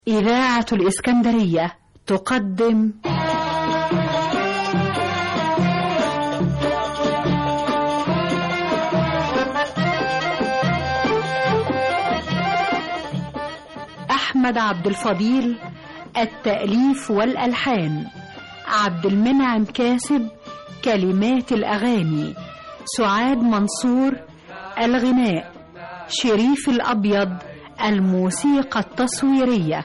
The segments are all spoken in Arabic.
إذاعة الإسكندرية تقدم أحمد عبد الفضيل التأليف والألحان، عبد المنعم كاسب كلمات الأغاني، سعاد منصور الغناء، شريف الأبيض الموسيقى التصويرية.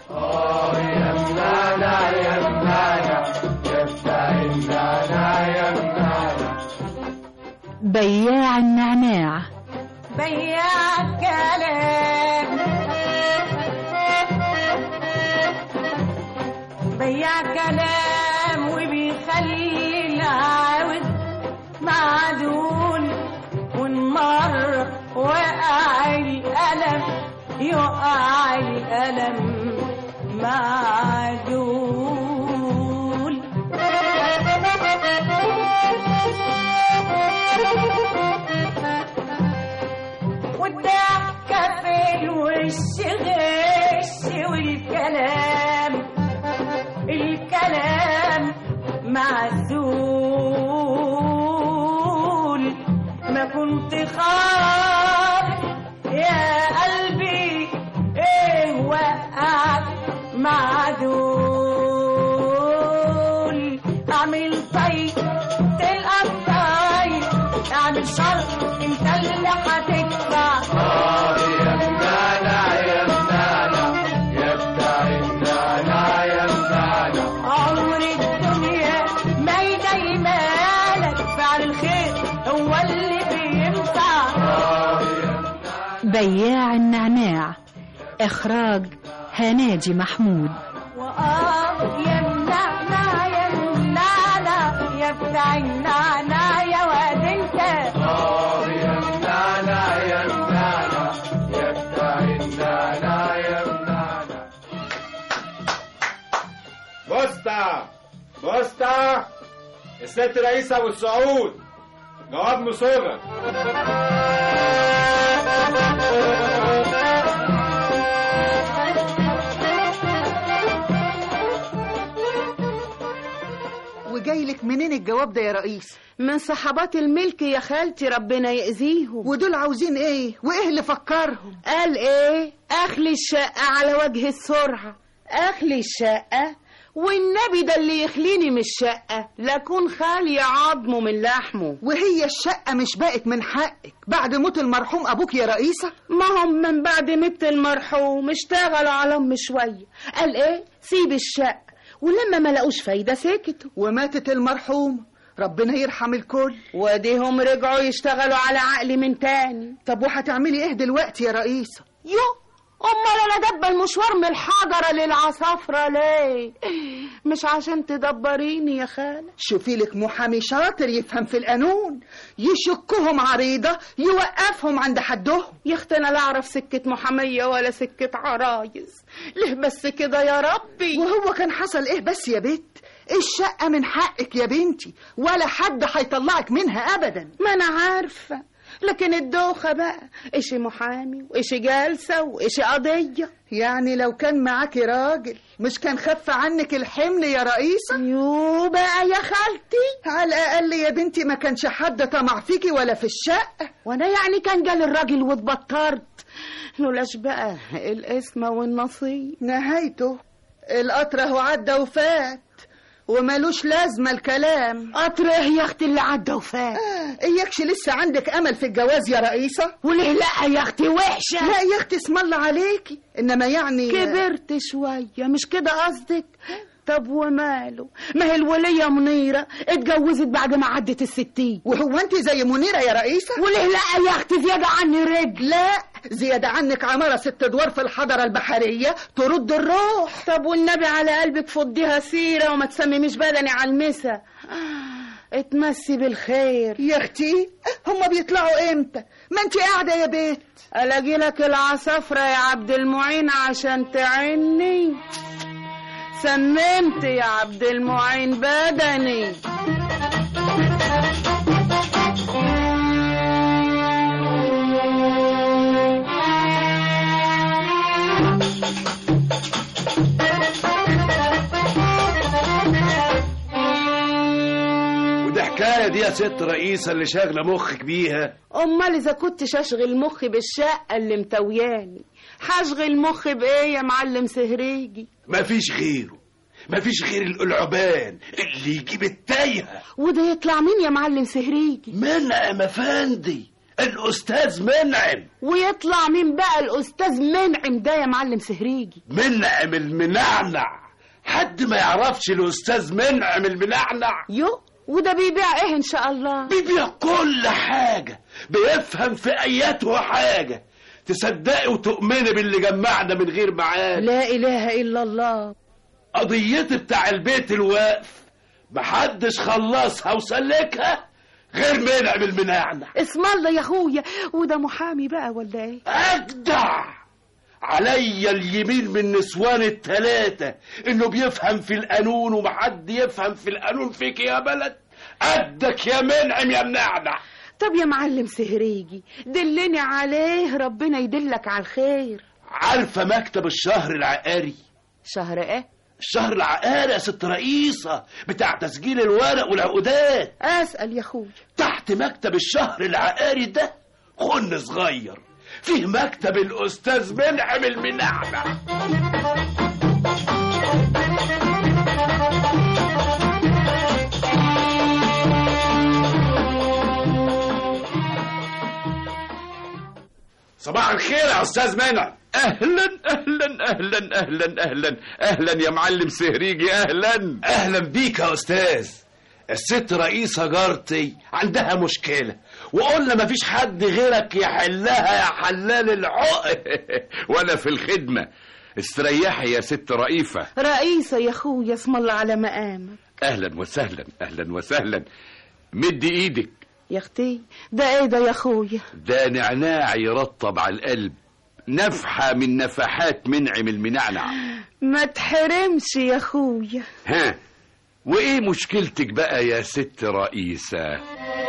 بياع النعناع، بياع كلام، بياع كلام وبيخلي العاود معدول، والمر وقع القلم يقع القلم معدول. والضحكة في الوش غش، والكلام الكلام معزول. ما كنت خالف يا قلبي ايه وقعك معدول. اعمل طيب تلقى طيب، اعمل شر انت اللي هتدفع. يا منانا يا منانا يا بتاع النانا يا منانا. عمر الدنيا ما يدايمالك، فعل الخير هو اللي بينفع. بياع النعناع، إخراج هناجي محمود. يا منانا يا منانا يا بتاع النعناع يا واد انت. يا منانا يا منانا يا بتاع النانا يا منانا. بوسطة الست رئيسة أبو السعود، جواب مصغر. وجايلك منين الجواب ده يا رئيس؟ من صحابات الملك يا خالتي، ربنا يأذيهم. ودول عاوزين ايه؟ وايه اللي فكرهم؟ قال ايه؟ اخلي الشقة على وجه السرعة. اخلي الشقة؟ والنبي ده اللي يخليني من الشقة لكون خالي عظمه من لحمه. وهي الشقة مش بقت من حقك بعد موت المرحوم ابوك يا رئيسة؟ ما هم من بعد موت المرحوم اشتغلوا على امي شوية. قال ايه؟ سيب الشقة، ولما ما لقوش فايدة سكتوا. وماتت المرحومة، ربنا يرحم الكل. وديهم رجعوا يشتغلوا على عقلي من تاني. طب وهتعملي ايه دلوقتي يا رئيسة؟ امال انا دبه المشوار من الحضره للعصافره ليه؟ مش عشان تدبريني يا خاله. شوفي لك محامي شاطر يفهم في القانون، يشكهم عريضه يوقفهم عند حدهم. يا اختي انا لا اعرف سكه محاميه ولا سكه عرايس، ليه بس كده يا ربي؟ وهو كان حصل ايه بس يا بت؟ الشقه من حقك يا بنتي، ولا حد هيطلعك منها ابدا. ما انا عارفه، لكن الدوخة بقى إشي محامي وإشي جالسة وإشي قضية. يعني لو كان معاكي راجل مش كان خف عنك الحمل يا رئيسة؟ يو بقى يا خالتي، على الأقل يا بنتي ما كانش حد طمع فيكي ولا في الشقة. وانا يعني كان جال الراجل واتبطرت، لولاش بقى القسمة والنصيب. نهايته القطر هو عدى وفات ومالوش لازمة الكلام. قطر يا اختي اللي عدى وفات. اياكش لسه عندك امل في الجواز يا رئيسة؟ وليه لا يا اختي؟ وحشة. لا يا اختي اسم الله عليكي، انما يعني كبرت شوية مش كده قصدك؟ طب وماله، ما هي الولية منيرة اتجوزت بعد ما عدت 60. وهو انت زي منيرة يا رئيسة؟ وليه لا يا اختي؟ زيادة عني رجل. لا زيادة عنك عمارة 6 أدوار في الحضرة البحرية ترد الروح. طب والنبي على قلبك فضيها سيرة وما تسمميش بدني على المسا. اتمسي بالخير يا اختي. هما بيطلعوا امتى؟ ما انت قاعدة يا بيت. الاقي لك العصافرة يا عبد المعين عشان تعني. سممت يا عبد المعين بدني. دي يا ست رئيسة اللي شاغلة مخك بيها؟ امال اذا كنتش اشغل مخي بالشقه اللي متوياني هشغل مخي بايه يا معلم سهريجي؟ مفيش غيره، مفيش غير القلعبان اللي يجيب التايهة. وده يطلع مين يا معلم سهريجي؟ منعم افندي، الاستاذ منعم. ويطلع مين بقى الاستاذ منعم ده يا معلم سهريجي؟ منعم المنعنع. حد ما يعرفش الاستاذ منعم المنعنع؟ يو، وده بيبيع ايه ان شاء الله؟ بيبيع كل حاجة، بيفهم في اياته حاجة. تصدقي وتؤمني باللي جمعنا من غير معاد. لا اله الا الله. قضيتي بتاع البيت الواقف محدش خلصها وسلكها غير منعم المنعنع. اسم الله يا اخويا، وده محامي بقى ولا ايه؟ اجدع عليا اليمين من نسوان التلاتة انه بيفهم في القانون، ومحد يفهم في القانون فيك يا بلد قدك يا منعم يا منعنع. طب يا معلم سهريجي دلني عليه، ربنا يدلك على الخير. عارفة مكتب الشهر العقاري؟ شهر ايه؟ الشهر العقاري يا ست رئيسة، بتاع تسجيل الورق والعقودات. اسأل يا اخويا. تحت مكتب الشهر العقاري ده خن صغير فيه مكتب الأستاذ منعم المنعنع. صباح الخير يا أستاذ منعم. أهلا أهلا أهلا أهلا أهلا أهلا يا معلم سهريجي، أهلا أهلا بيك يا أستاذ. الست رئيسة جارتي عندها مشكلة وقلنا مفيش حد غيرك يحلها يا حلال العقد. وأنا في الخدمة، استريحي يا ست رئيفة. رئيسة يا اخويا، اسم الله على مقامك. أهلا وسهلا أهلا وسهلا. مدي إيدك يا اختي. ده ايه ده يا اخويا؟ ده نعناع يرطب على القلب، نفحة من نفحات منعم المنعنع. ما تحرمش يا اخويا. ها، وإيه مشكلتك بقى يا ست رئيسة؟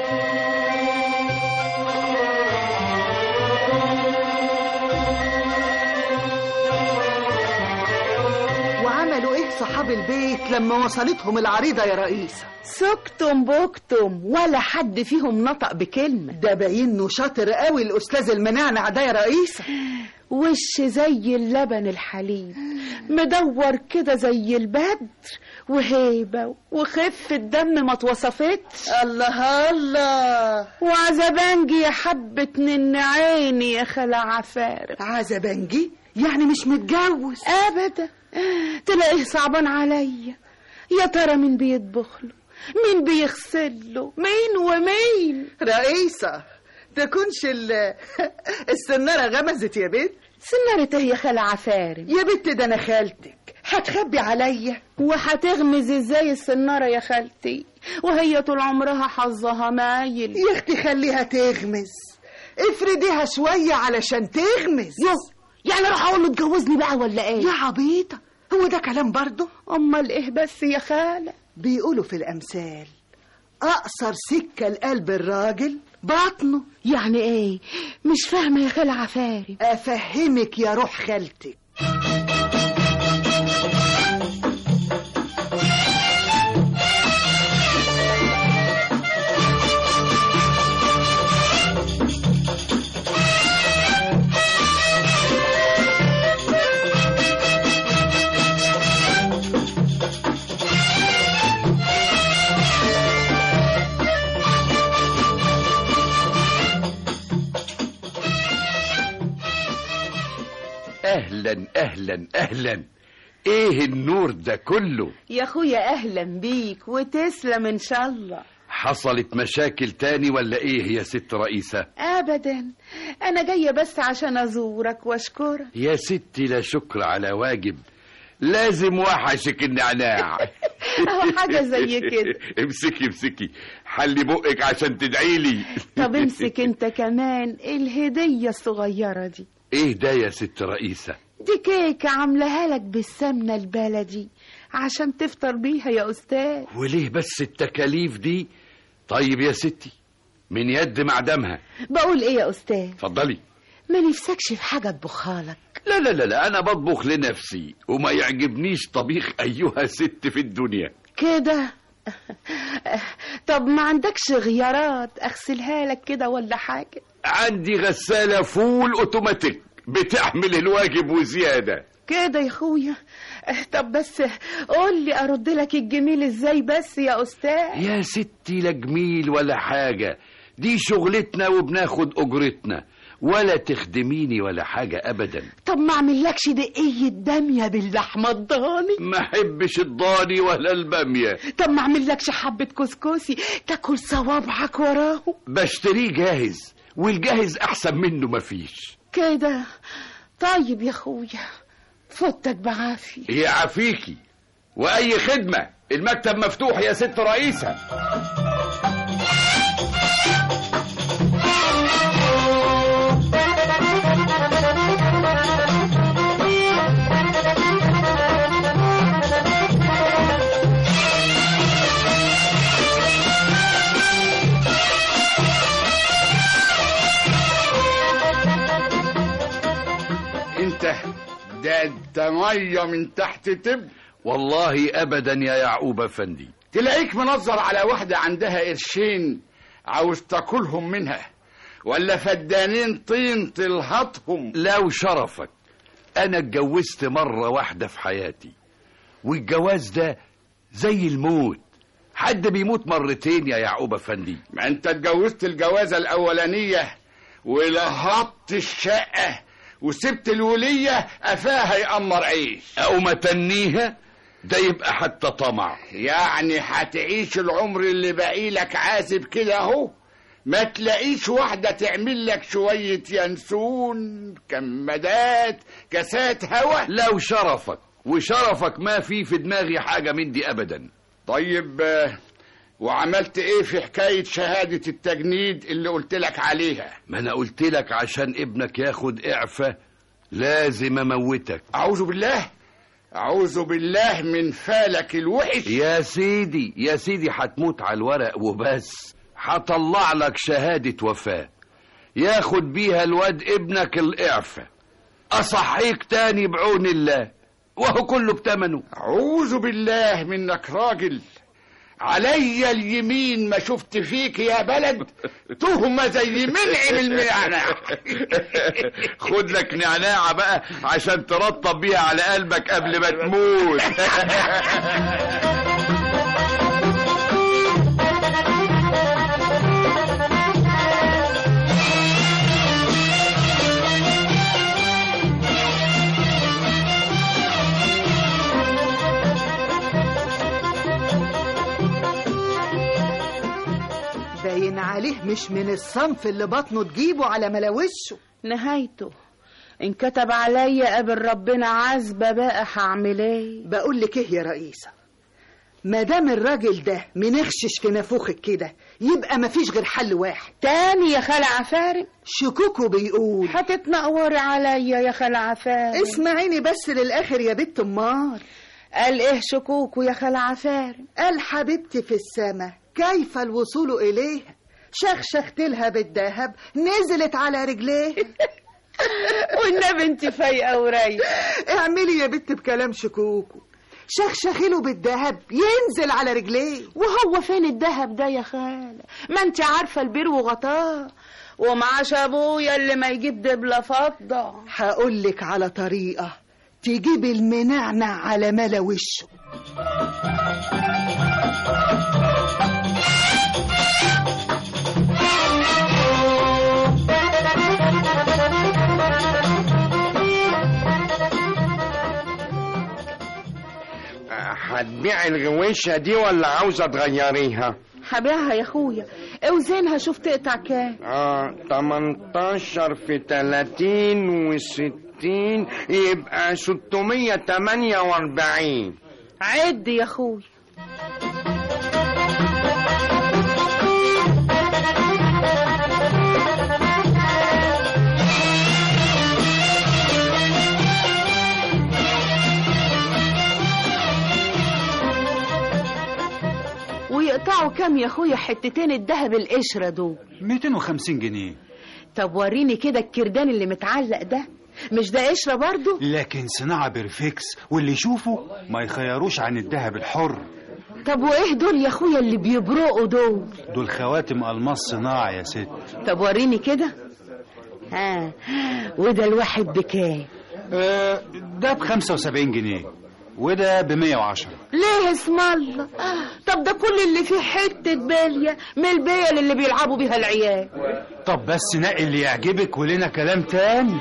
وعملوا ايه صحاب البيت لما وصلتهم العريضة يا رئيسة؟ سكتم بكتم ولا حد فيهم نطق بكلمة. ده باين انه شاطر قوي الاستاذ المنعنع ده يا رئيسة. وش زي اللبن الحليب، مدور كده زي البدر، وهيبة وخفة دم ما اتوصفتش. الله الله. وعزبانجي يا حبة من عيني يا خلا عفارم. عزبانجي يعني مش متجوز؟ ابدا. تلاقيه صعبان عليا. يا ترى مين بيطبخ له، مين بيغسل له، مين ومين؟ رئيسة تكونش السنارة غمزت يا بنت؟ سنارة ايه يا خالة عفارم؟ يا بنت ده انا خالتك، هتخبي عليا؟ وهتغمز ازاي السنارة يا خالتي وهي طول عمرها حظها مايل؟ يا اختي خليها تغمز، افرديها شوية علشان تغمز. يعني راح اقول له اتجوزني بقى ولا ايه؟ يا عبيطة، هو ده كلام برضه؟ امال ايه بس يا خالة؟ بيقولوا في الامثال اقصر سكة لقلب الراجل بطنه. يعني ايه؟ مش فاهمة يا خالة عفاري. افهمك يا روح خالتك. أهلا أهلا أهلا. إيه النور ده كله؟ يا أخويا أهلا بيك وتسلم إن شاء الله. حصلت مشاكل تاني ولا إيه يا ست رئيسة؟ أبدا، أنا جاية بس عشان أزورك وأشكرك. يا ستي لا شكر على واجب، لازم وحشك النعناع. حاجة زي كده. امسكي حلي بقك عشان تدعيلي. طب امسك انت كمان الهدية الصغيرة دي. ايه ده يا ست رئيسة؟ دي كيكة عاملاها لك بالسمنة البلدي عشان تفطر بيها يا أستاذ. وليه بس التكاليف دي؟ طيب يا ستي من يد معدمها. بقول ايه يا أستاذ؟ اتفضلي. ما نفسكش في حاجة اطبخها لك؟ لا لا لا لا، أنا بطبخ لنفسي وما يعجبنيش طبيخ أيها ست في الدنيا. كده طب ما عندكش غيارات اغسلها لك كده ولا حاجة؟ عندي غسالة فول اوتوماتيك بتعمل الواجب وزيادة كده يا اخويا. طب بس قول لي ارد لك الجميل ازاي بس يا استاذ؟ يا ستي لا جميل ولا حاجة، دي شغلتنا وبناخد اجرتنا، ولا تخدميني ولا حاجة ابدا. طب ما اعملكش دقية بامية باللحمة الضاني؟ ما احبش الضاني ولا البامية. طب ما اعملكش حبة كسكسي تاكل صوابعك وراه؟ بشتريه جاهز، والجاهز احسن منه مفيش. كده طيب يا اخويا، فوتك بعافية. يعافيكي، واي خدمة المكتب مفتوح يا ست رئيسة. ده انت ميه من تحت تب. والله ابدا يا يعقوب افندي. تلاقيك منظر على واحدة عندها قرشين عاوز تاكلهم منها، ولا فدانين طين تلهطهم. لو شرفك انا اتجوزت مرة واحدة في حياتي، والجواز ده زي الموت، حد بيموت مرتين يا يعقوب افندي. ما انت اتجوزت الجوازة الاولانية ولهطت الشقة وسبت الولية قفاها يقمر عيش، او ما تنيها ده يبقى حتى طمع. يعني هتعيش العمر اللي باقيلك عازب كده اهو، ما تلاقيش واحدة تعمل لك شوية ينسون كمادات كاسات هوا. لو شرفك وشرفك ما في دماغي حاجة من دي ابدا. طيب وعملت ايه في حكاية شهادة التجنيد اللي قلت لك عليها؟ ما انا قلت لك عشان ابنك ياخد اعفاء لازم اموتك. اعوذ بالله، اعوذ بالله من فالك الوحش. يا سيدي يا سيدي، هتموت على الورق وبس، هطلع لك شهادة وفاة ياخد بيها الواد ابنك الاعفاء، اصحيك تاني بعون الله، وهو كله بتمنه. اعوذ بالله منك راجل، علي اليمين ما شفت فيك يا بلد تهمة زي منعم النعناع. خد لك نعناعة بقى عشان ترطب بيها على قلبك قبل ما تموت. باين عليه مش من الصنف اللي بطنه تجيبه على ملاوشه. نهايته ان كتب عليا قبل ربنا عذبة بقى هعمل ايه؟ بقول لك ايه يا رئيسة، ما دام الراجل ده منخشش في نافوخك كده يبقى مفيش غير حل واحد. تاني يا خالة عفارم؟ شكوكو بيقول. هتتنقوري عليا يا خالة عفارم؟ اسمعيني بس للاخر يا بنت امار. قال ايه شكوكو يا خالة عفارم؟ قال حبيبتي في السما كيف الوصول إليها، شخشخت لها بالذهب نزلت على رجليه. والنبي انت فايقة ورايقة. اعملي يا بنت بكلام شكوكو، شخشخيله بالذهب ينزل على رجليه. وهو فين الذهب ده يا خالة؟ ما انت عارفة البير وغطاه، ومعاش ابويا اللي ما يجيب دبلة فضة. هقولك على طريقة تجيب المنعنع على ملا وشه. هتبيع الغويشة دي ولا عاوزة تغيريها؟ هبيعها يا اخويا، اوزنها شوف تقطع كام. 18 في 30 و60 يبقى 648. عد يا اخويا. ويقطعوا كام يا اخويا حتتين الدهب القشرة دول؟ 250 جنيه. طب وريني كده الكردان اللي متعلق ده، مش ده قشرة برضو؟ لكن صناعة بيرفكس، واللي يشوفه ما يخيروش عن الدهب الحر. طب وايه دول يا اخويا اللي بيبرقوا دول؟ دول خواتم الماس صناعي يا ست. طب وريني كده. ها، وده الواحد بكام؟ ده ب75 جنيه وده ب110. ليه اسم الله؟ طب ده كل اللي فيه حتة بالية من البيل اللي بيلعبوا بيها العيال. طب بس نقي اللي يعجبك ولنا كلام تاني.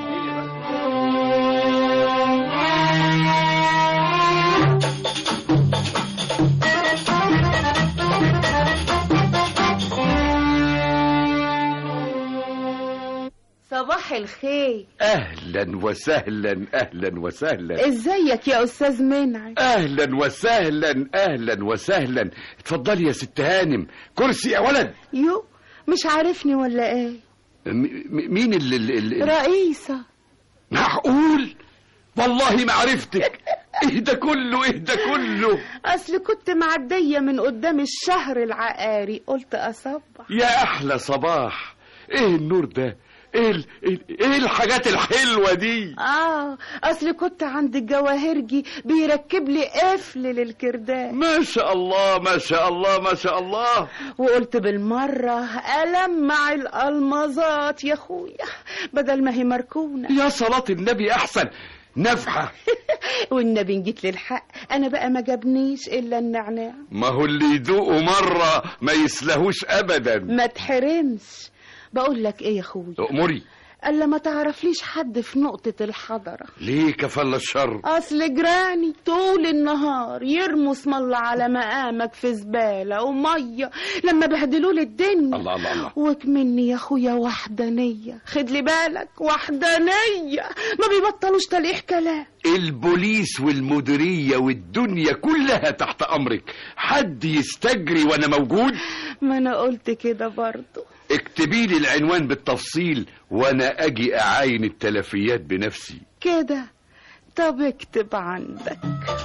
صباح الخير. اهلا وسهلا اهلا وسهلا. ازيك يا استاذ منعم؟ اهلا وسهلا اهلا وسهلا. اتفضلي يا ست هانم، كرسي يا ولد. يو، مش عارفني ولا ايه؟ مين اللي رئيسة. معقول؟ والله ما عرفتك. ايه ده كله ايه ده كله؟ اصل كنت معدية من قدام الشهر العقاري قلت اصبح. يا احلى صباح. ايه النور ده؟ ايه الحاجات الحلوة دي؟ اصل كنت عند الجواهرجي بيركب لي قفل للكردان. ما شاء الله ما شاء الله ما شاء الله. وقلت بالمرة ألمع الألمظات يا اخويا بدل ما هي مركونة. يا صلاة النبي احسن نفحة. والنبي جيت للحق، انا بقى ما جابنيش الا النعناع. ما هو اللي يدوقه مرة ما يسلهوش ابدا. ما تحرمش. بقول لك ايه يا اخويا؟ أمري. الا ما تعرفليش حد في نقطة الحضرة. ليه كفل الشر؟ اصل جيراني طول النهار يرموا اسم الله على مقامك في زبالة ومية لما بهدلولي الدنيا. الله الله الله. وكمني يا اخويا وحدانية، خد لي بالك، وحدانية ما بيبطلوش تلقيح كلام. البوليس والمديرية والدنيا كلها تحت امرك، حد يستجري وانا موجود؟ ما انا قلت كده برضو. اكتبي لي العنوان بالتفصيل وانا اجي اعاين التلفيات بنفسي. كده؟ طب اكتب عندك.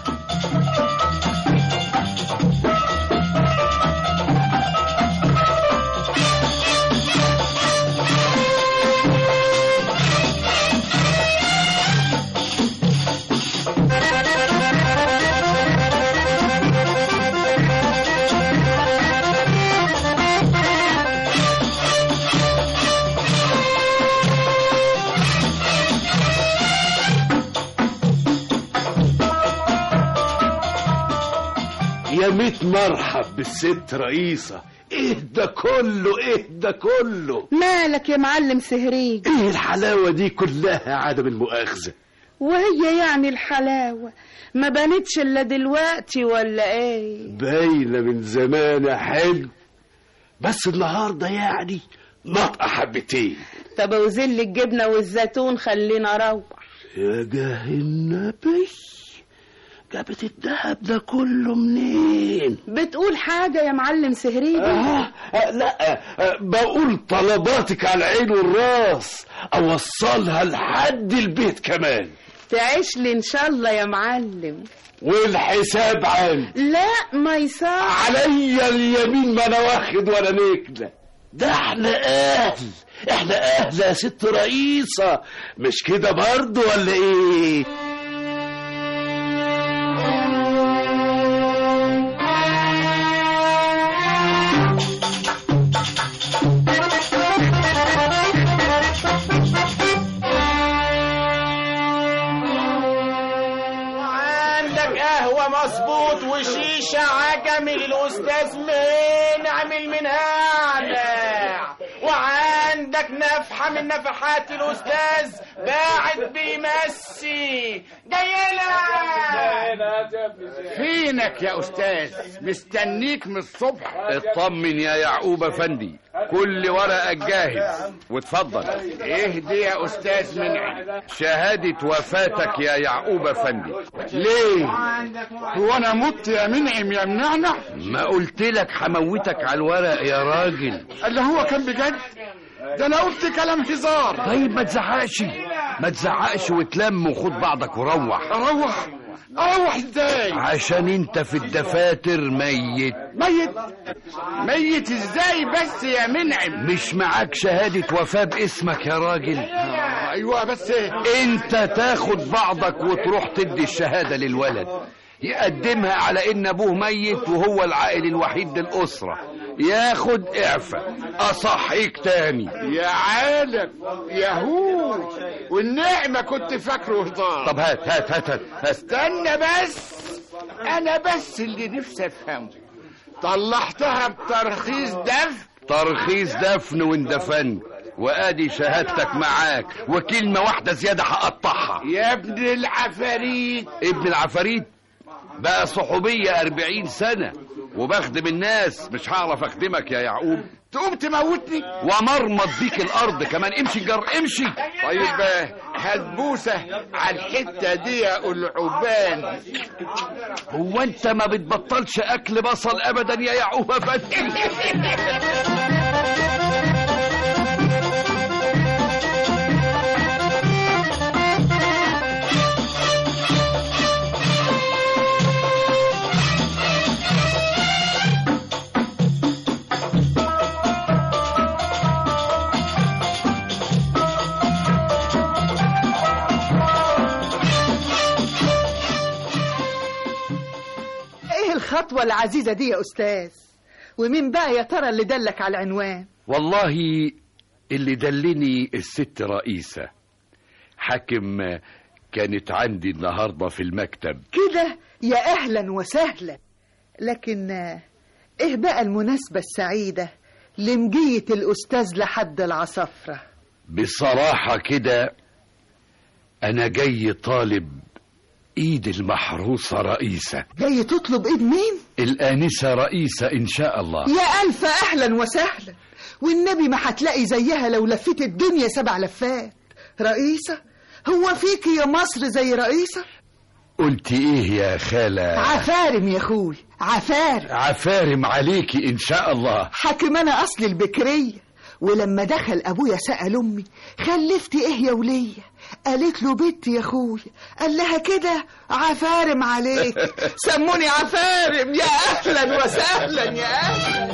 يا ميت مرحب بالست رئيسة. ايه ده كله ايه ده كله؟ مالك يا معلم سهريج؟ ايه الحلاوة دي كلها عدم المؤاخذة؟ وهي يعني الحلاوة ما بانتش الا دلوقتي ولا ايه؟ باينة من زمان يا حلو، بس النهاردة يعني نطقة حبتين. طب اوزن لي الجبنة والزيتون خلينا اروح. يا جاه النبي، جابت الدهب ده كله منين؟ بتقول حاجة يا معلم سهريج؟ لا، بقول طلباتك على العين والراس، اوصلها لحد البيت كمان. تعيش لي ان شاء الله يا معلم. والحساب عندي. لا ما يصح. عليا اليمين ما انا واخد ولا نكله. ده احنا اهل يا ست رئيسة، مش كده برضو ولا ايه؟ مظبوط وشيشة عجمي للأستاذ منعم المنهانع، وعندك نفحة من نفحات الأستاذ باعت بيمسي جايلك. فينك يا أستاذ؟ مستنيك من الصبح. اطمن يا يعقوب أفندي، كل ورقة جاهز واتفضل. اهدي يا أستاذ منعم. شهادة وفاتك يا يعقوب أفندي. ليه؟ هو أنا مت يا منعم يا منعنع؟ ما قلت لك هموتك على الورق يا راجل. اللي هو كان بجد؟ ده أنا قلت كلام هزار. طيب ما تزعقش وتلم وخد بعضك وروح. أروح ازاي؟ عشان انت في الدفاتر ميت. ميت ازاي بس يا منعم؟ مش معاك شهادة وفاة باسمك يا راجل؟ ايوه بس انت تاخد بعضك وتروح تدي الشهادة للولد. يقدمها على ان ابوه ميت وهو العائل الوحيد للاسره، ياخد اعفاء. اصحيك تاني يا عالم ياهو، والنعمة كنت فاكره هزار. طب هات استنى بس، انا بس اللي نفسي افهمه، طلعتها بترخيص دفن؟ ترخيص دفن واندفنت، وادي شهادتك معاك، وكلمة واحدة زيادة هقطعها. يا ابن العفاريت. ابن العفاريت بقى صحوبية 40 سنة وبخدم الناس، مش هعرف اخدمك يا يعقوب. تقوم تموتني ومرمط بيك الارض كمان. امشي جر امشي. طيب هتبوسه على الحتة دي يا العبان. هو انت ما بتبطلش اكل بصل ابدا يا يعقوب فتحي؟ الخطوة العزيزة دي يا أستاذ؟ ومين بقى يا ترى اللي دلك على العنوان؟ والله اللي دلني الست رئيسة حاكم، كانت عندي النهاردة في المكتب. كده يا أهلا وسهلا. لكن إيه بقى المناسبة السعيدة لمجية الأستاذ لحد العصفرة؟ بصراحة كده أنا جاي طالب ايد المحروسة رئيسة. جاي تطلب ايد مين؟ الآنسة رئيسة ان شاء الله. يا ألف اهلا وسهلا، والنبي ما هتلاقي زيها لو لفيت الدنيا 7 لفات. رئيسة؟ هو فيك يا مصر زي رئيسة؟ قلت ايه يا خالة؟ عفارم يا اخوي، عفارم عليكي ان شاء الله. حاكم انا اصل البكرية، ولما دخل ابويا سأل امي خلفتي ايه يا ولية؟ قالت له بنتي يا اخويا. قال لها كده عفارم عليك. سموني عفارم. يا اهلا وسهلا يا اهلا.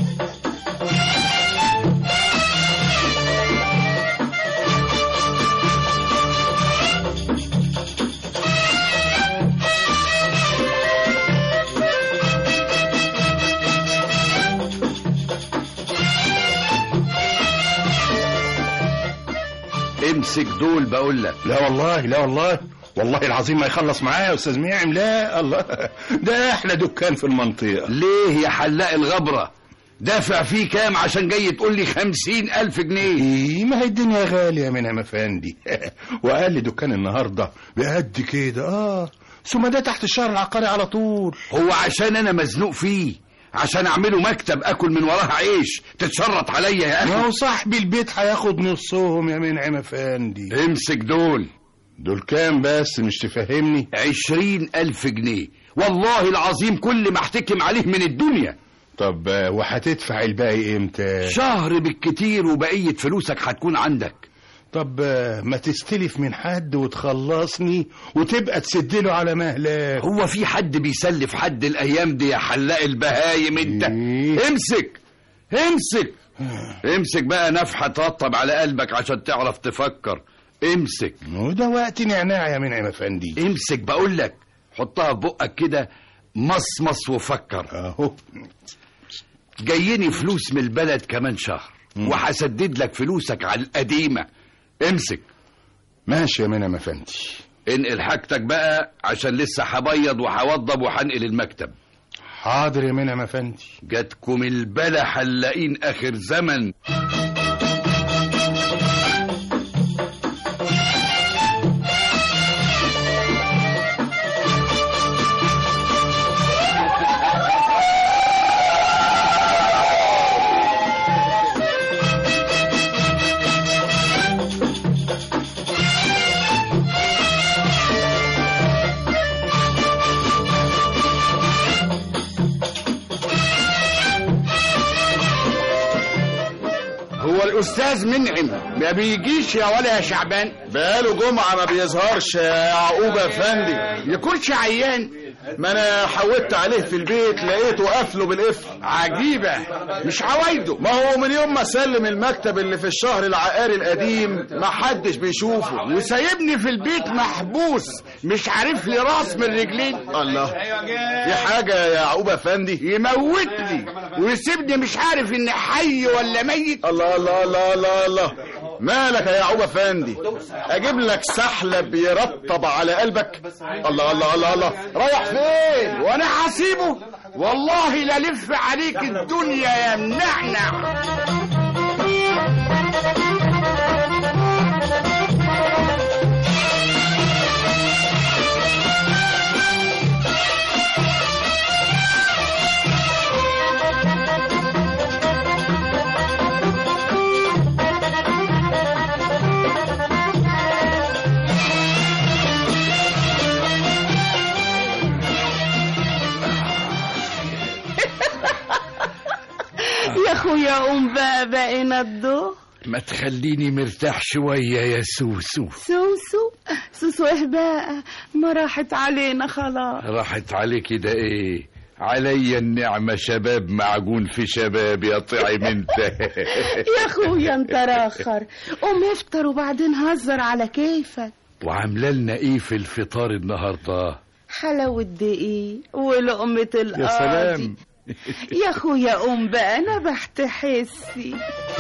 امسك دول بقول لك. لا والله والله العظيم ما يخلص معايا يا استاذ منعم. لا الله، ده احلى دكان في المنطقة. ليه يا حلاق الغبرة؟ دافع فيه كام عشان جاي تقول لي 50,000 جنيه؟ ايه، ما هي الدنيا غالية منها مفندي. وقال لي دكان النهاردة بقد كده. ثم ده تحت الشهر العقاري على طول. هو عشان انا مزنوق فيه، عشان اعمله مكتب اكل من وراها عيش تتشرط عليا يا اخي؟ ما هو صاحبي البيت هياخد نصهم يا منعم افندي. امسك دول كام بس مش تفهمني؟ 20,000 جنيه والله العظيم، كل ما احتكم عليه من الدنيا. طب وهتدفع الباقي امتى؟ شهر بالكتير وبقية فلوسك هتكون عندك. طب ما تستلف من حد وتخلصني وتبقى تسدله على مهلك. هو في حد بيسلف حد الايام دي يا حلاق البهايم انت؟ امسك بقى نفحة ترطب على قلبك عشان تعرف تفكر. امسك. وده وقت نعناع يا منعم افندي. امسك بقول لك، حطها في بقك كده، مصمص وفكر. اهو جايني فلوس من البلد كمان شهر وهسدد لك فلوسك على القديمة. امسك. ماشي يا منعم افندي. انقل حاجتك بقى عشان لسه هبيض وهوضب وهنقل المكتب. حاضر يا منعم افندي. جاتكم البلا حلاقين اخر زمن. الأستاذ منعم ما بيجيش يا ولا يا شعبان؟ بقاله جمعة ما بيظهرش يا يعقوب افندي. يكونش عيان؟ ما انا حودت عليه في البيت لقيته قافله بالقفل. عجيبة، مش عوايده. ما هو من يوم ما سلم المكتب اللي في الشهر العقاري القديم ما حدش بيشوفه، وسايبني في البيت محبوس مش عارف لي راس من رجلين. الله، في حاجة يا يعقوب افندي؟ يموتني ويسيبني مش عارف اني حي ولا ميت. الله الله الله الله الله، مالك يا يعقوب افندي؟ اجيب لك سحلب يرطب على قلبك؟ الله الله الله الله، رايح فين؟ وانا حاسيبه والله لا لف عليك الدنيا يا منعنع. يا اخويا قوم بقى، بقينا الضوء. ما تخليني مرتاح شوية يا سوسو. سوسو ايه بقى؟ ما راحت علينا خلاص. راحت عليك ده ايه؟ عليا النعمة شباب معجون في شباب يا طعم انت. يا اخويا انت راخر، قوم افطر وبعدين هزر على كيفك. وعامله لنا ايه في الفطار النهارده؟ حلاوة دقيق ولقمة القاضي. يا سلام. يا اخويا قوم بقى، انا بحت حسي.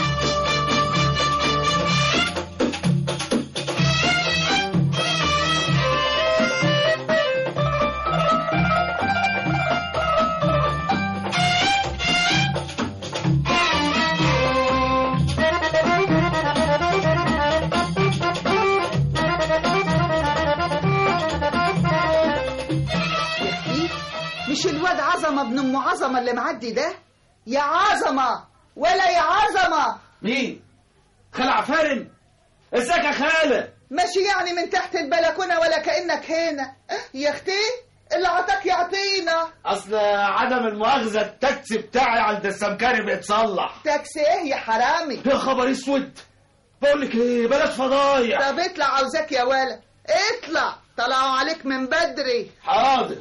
مش الواد عظمة ابن ام عظمة اللي معدي ده؟ يا عظمة ولا يا عظمة؟ مين؟ خالة عفارم؟ ازيك يا خالة؟ ماشي يعني من تحت البلكونة ولا كأنك هنا. يا اختي اللي عطاك يعطينا. اصل عدم المؤاخذة التاكسي بتاعي عند السمكري بيتصلح. تاكسي ايه يا حرامي؟ يا خبر اسود، بقول لك ايه، بلاش فضايح. طب اطلع عاوزاك يا ولا، اطلع، طلعوا عليك من بدري. حاضر.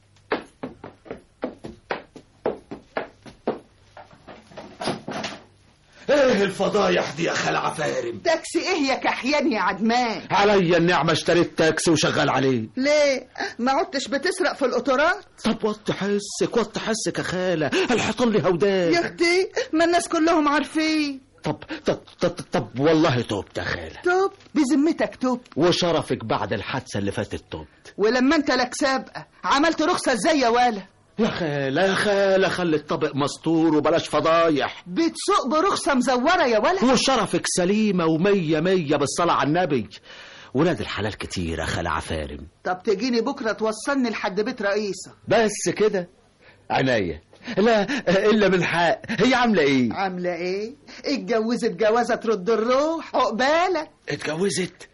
ايه الفضايح دي يا خال عفارم؟ تاكسي ايه يا كحيان يا عدمان؟ عليا النعمة اشتريت تاكسي وشغال عليه. ليه؟ ما عدتش بتسرق في القطارات؟ طب وطي حسك يا خالة، الحيطان لي هودان. يا اختي ما الناس كلهم عارفين. طب والله توبت يا خالة. توب بذمتك توب؟ وشرفك بعد الحادثة اللي فاتت توبت. ولما انت لك سابقة عملت رخصة ازاي يا ولا؟ يا خالة خلي الطبق مستور وبلاش فضايح. بتسوق برخصة مزورة يا ولا؟ وشرفك سليمة ومية بالصلاة على النبي. ولاد الحلال كتير يا خالة عفارم. طب تجيني بكرة توصلني لحد بيت رئيسة. بس كده عينيا. لا إلا بالحق، هي عاملة ايه؟ عاملة ايه؟ اتجوزت جوازة ترد الروح عقبالك. اتجوزت؟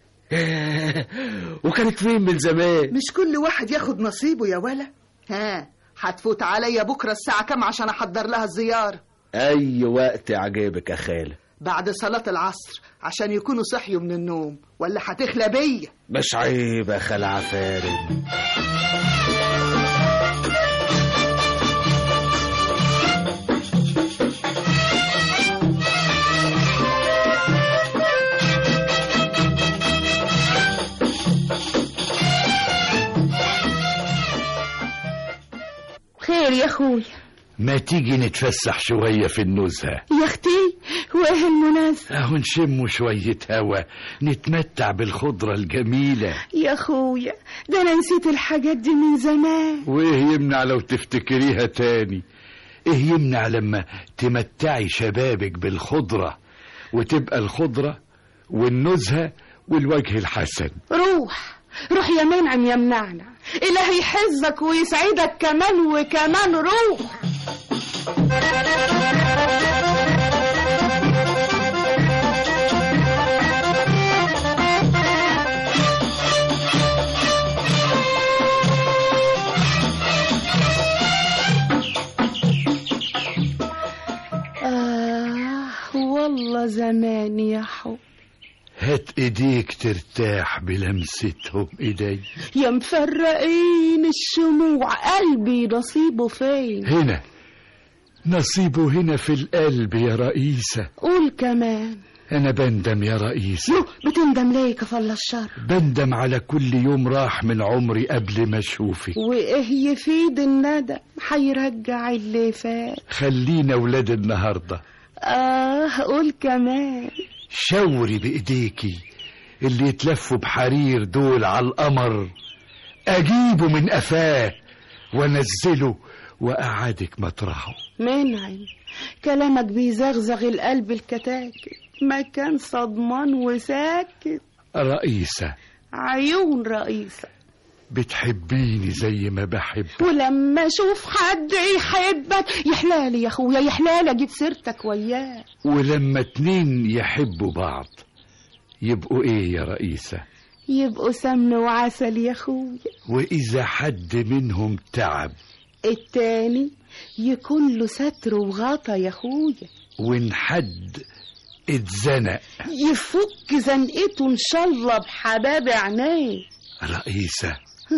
وكانت فين من زمان؟ مش كل واحد ياخد نصيبه يا ولا؟ ها هتفوت عليا بكرة الساعة كام عشان احضر لها الزيارة؟ اي وقت عجبك يا خالة. بعد صلاة العصر عشان يكونوا صحيوا من النوم، ولا هتخلى بيا؟ مش عيب يا خالة عفارم. خير يا اخويا؟ ما تيجي نتفسح شوية في النزهة يا اختي؟ وايه المناسبة؟ اهو نشم شوية هوا، نتمتع بالخضرة الجميلة. يا اخويا ده انا نسيت الحاجات دي من زمان. وايه يمنع لو تفتكريها تاني؟ ايه يمنع لما تمتعي شبابك بالخضرة وتبقى الخضرة والنزهة والوجه الحسن؟ روح يا منعم يا منعنع، إلهي يحفظك ويسعدك كمان وكمان. روح. والله زمان يا حب. هات ايديك ترتاح بلمستهم ايدي. يا مفرقين الشموع، قلبي نصيبه فين؟ هنا نصيبه هنا في القلب يا رئيسة. قول كمان. أنا بندم يا رئيسة. بتندم ليه كفل الشر؟ بندم على كل يوم راح من عمري قبل ما أشوفك. وإيه يفيد الندم؟ حيرجع اللي فات. خلينا ولاد النهاردة. قول كمان. شوري بإيديكي اللي يتلفوا بحرير دول على القمر، أجيبه من قفاه وأنزله وأقعدك مطرحه. منعم، كلامك بيزغزغ القلب الكتاكب، ما كان صدمان وساكت. رئيسة، عيون رئيسة، بتحبيني زي ما بحب، ولما اشوف حد يحبك يحلالي يا اخويا، يحلالي اجيب سيرتك وياه. ولما اتنين يحبوا بعض يبقوا ايه يا رئيسة؟ يبقوا سمن وعسل يا اخويا. واذا حد منهم تعب التاني يكون له ستر وغطا يا اخويا. وان حد اتزنق يفك زنقته ان شاء الله بحباب عينيه. رئيسة،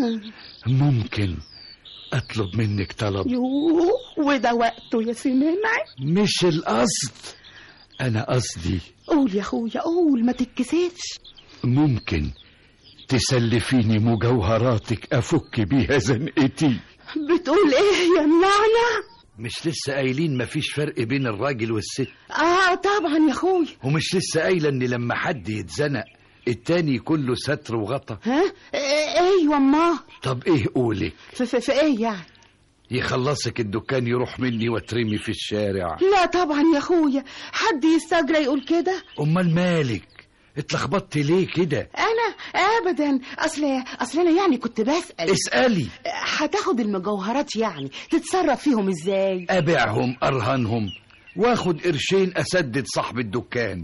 ممكن اطلب منك طلب؟ يوه، وده وقته يا سمنعم. مش القصد، انا قصدي. قول يا اخويا قول، ما تتكسفش. ممكن تسلفيني مجوهراتك افك بيها زنقتي؟ بتقول ايه يا منعنع؟ مش لسه قايلين مفيش فرق بين الراجل والست؟ طبعا يا اخويا. ومش لسه قايله ان لما حد يتزنق التاني كله ستر وغطا؟ ايوه امال. طب ايه قولك؟ في ايه يعني؟ يخلصك الدكان يروح مني واترمي في الشارع؟ لا طبعا يا اخويا، حد يستجرى يقول كده؟ امال مالك اتلخبطت ليه كده؟ انا ابدا، اصل انا يعني كنت بسأل. اسألي. هتاخد المجوهرات يعني تتصرف فيهم ازاي؟ ابيعهم ارهنهم واخد قرشين اسدد صاحب الدكان.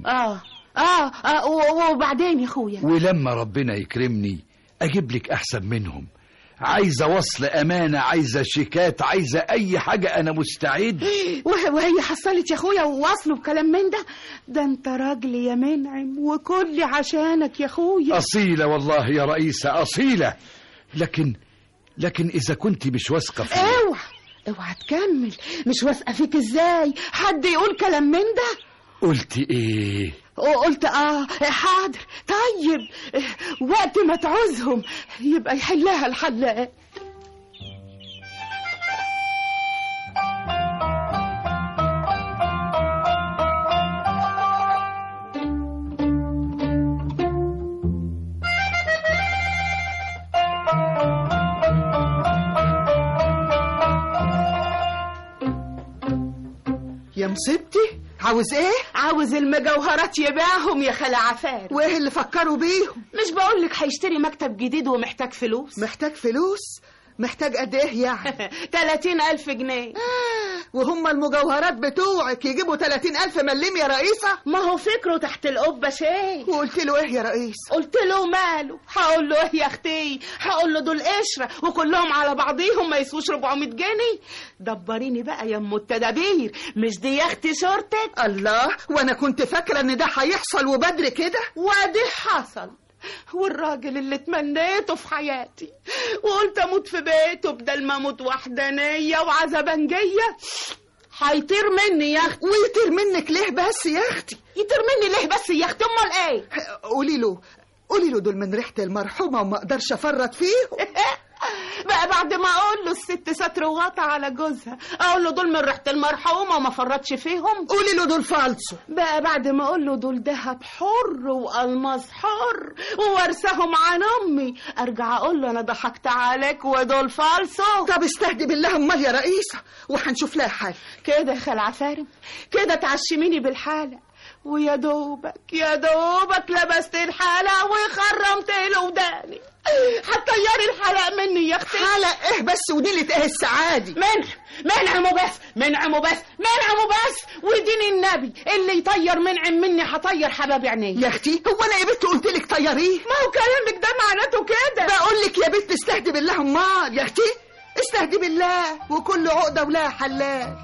وبعدين يا اخويا؟ ولما ربنا يكرمني اجيب لك احسن منهم. عايزه وصل امانه، عايزه شيكات، عايزه اي حاجه، انا مستعد. وهي حصلت يا اخويا ووصلوا بكلام من ده انت راجل يا منعم، وكل عشانك يا اخويا. اصيله والله يا رئيسه، اصيله. لكن اذا كنت مش واثقه فيا. اوعى تكمل. مش واثقه فيك ازاي؟ حد يقول كلام من ده؟ قلت ايه؟ قلت حاضر. طيب وقت ما تعوزهم يبقى يحلها الحلاق. يا مصيبتي، عاوز ايه؟ عاوز المجوهرات يبيعهم يا خالة عفاري. وايه اللي فكروا بيهم؟ مش بقولك هيشتري مكتب جديد ومحتاج فلوس؟ محتاج فلوس؟ محتاج قد ايه يعني؟ 30,000 جنيه. وهم المجوهرات بتوعك يجيبوا 30,000 مليم يا رئيسة؟ ما هو فكره تحت القبة شيء. وقلت له ايه يا رئيس؟ قلت له ماله؟ هقول له ايه يا اختي؟ هقول له دول قشرة وكلهم على بعضيهم ما يسوش 400 جنيه. دبريني بقى يا ام التدابير، مش دي يا اختي شورتك؟ الله، وانا كنت فاكرة ان ده هيحصل وبدري كده. وادي حصل. والراجل اللي تمنيته في حياتي وقلت اموت في بيته بدل ما اموت وحدانيه وعزبنجيه هيطير مني يا اختي. ويطير منك ليه بس يا اختي؟ يطير مني ليه بس يا اختي؟ امال ايه؟ قولي له دول من ريحه المرحومه وما اقدرش افرط فيهم. بقى بعد ما اقول له الست ستر وغطى على جوزها اقول له دول من ريحه المرحومه وما فرطش فيهم؟ قولي له دول فالصو. بقى بعد ما اقول له دول دهب حر والماس حر وورثهم عن امي ارجع اقول له انا ضحكت عليك ودول فالصو؟ طب استهدي بالله امال يا رئيسه، وهنشوف لها حل. كده يا خال عفارم، كده تعشميني بالحاله، ويا دوبك لبست الحلق وخرمت له وداني. هتطيري الحلق مني يا اختي. حلق ايه بس ونيلة ايه السعادي؟ منعم وبس ودين النبي اللي يطير منعم مني هطير حباب عينيه. يا اختي هو انا يا بنت قلت لك طيريه؟ ما هو كلامك ده معناته كده. بقول لك يا بنت استهدي بالله امال. يا اختي استهدي بالله، وكل عقده ولها حلال.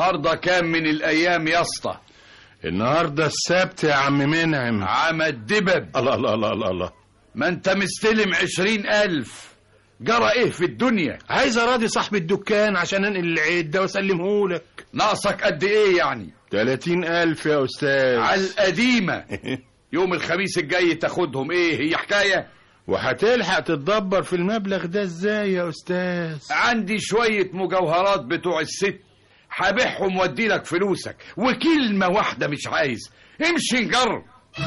النهارده كام من الايام يا اسطى؟ النهارده السبت يا عم منعم. عم الدبب. الله الله الله الله الله. ما انت مستلم 20,000. جرى ايه في الدنيا؟ عايز اراضي صاحب الدكان عشان انقل العيد ده واسلمهولك. ناقصك قد ايه يعني؟ 30,000 يا استاذ. على القديمة. يوم الخميس الجاي تاخدهم. ايه هي حكاية؟ وهتلحق تتدبر في المبلغ ده ازاي يا استاذ؟ عندي شوية مجوهرات بتوع الست هبيعهم وادي لك فلوسك، وكلمة واحدة مش عايز. امشي نجرب.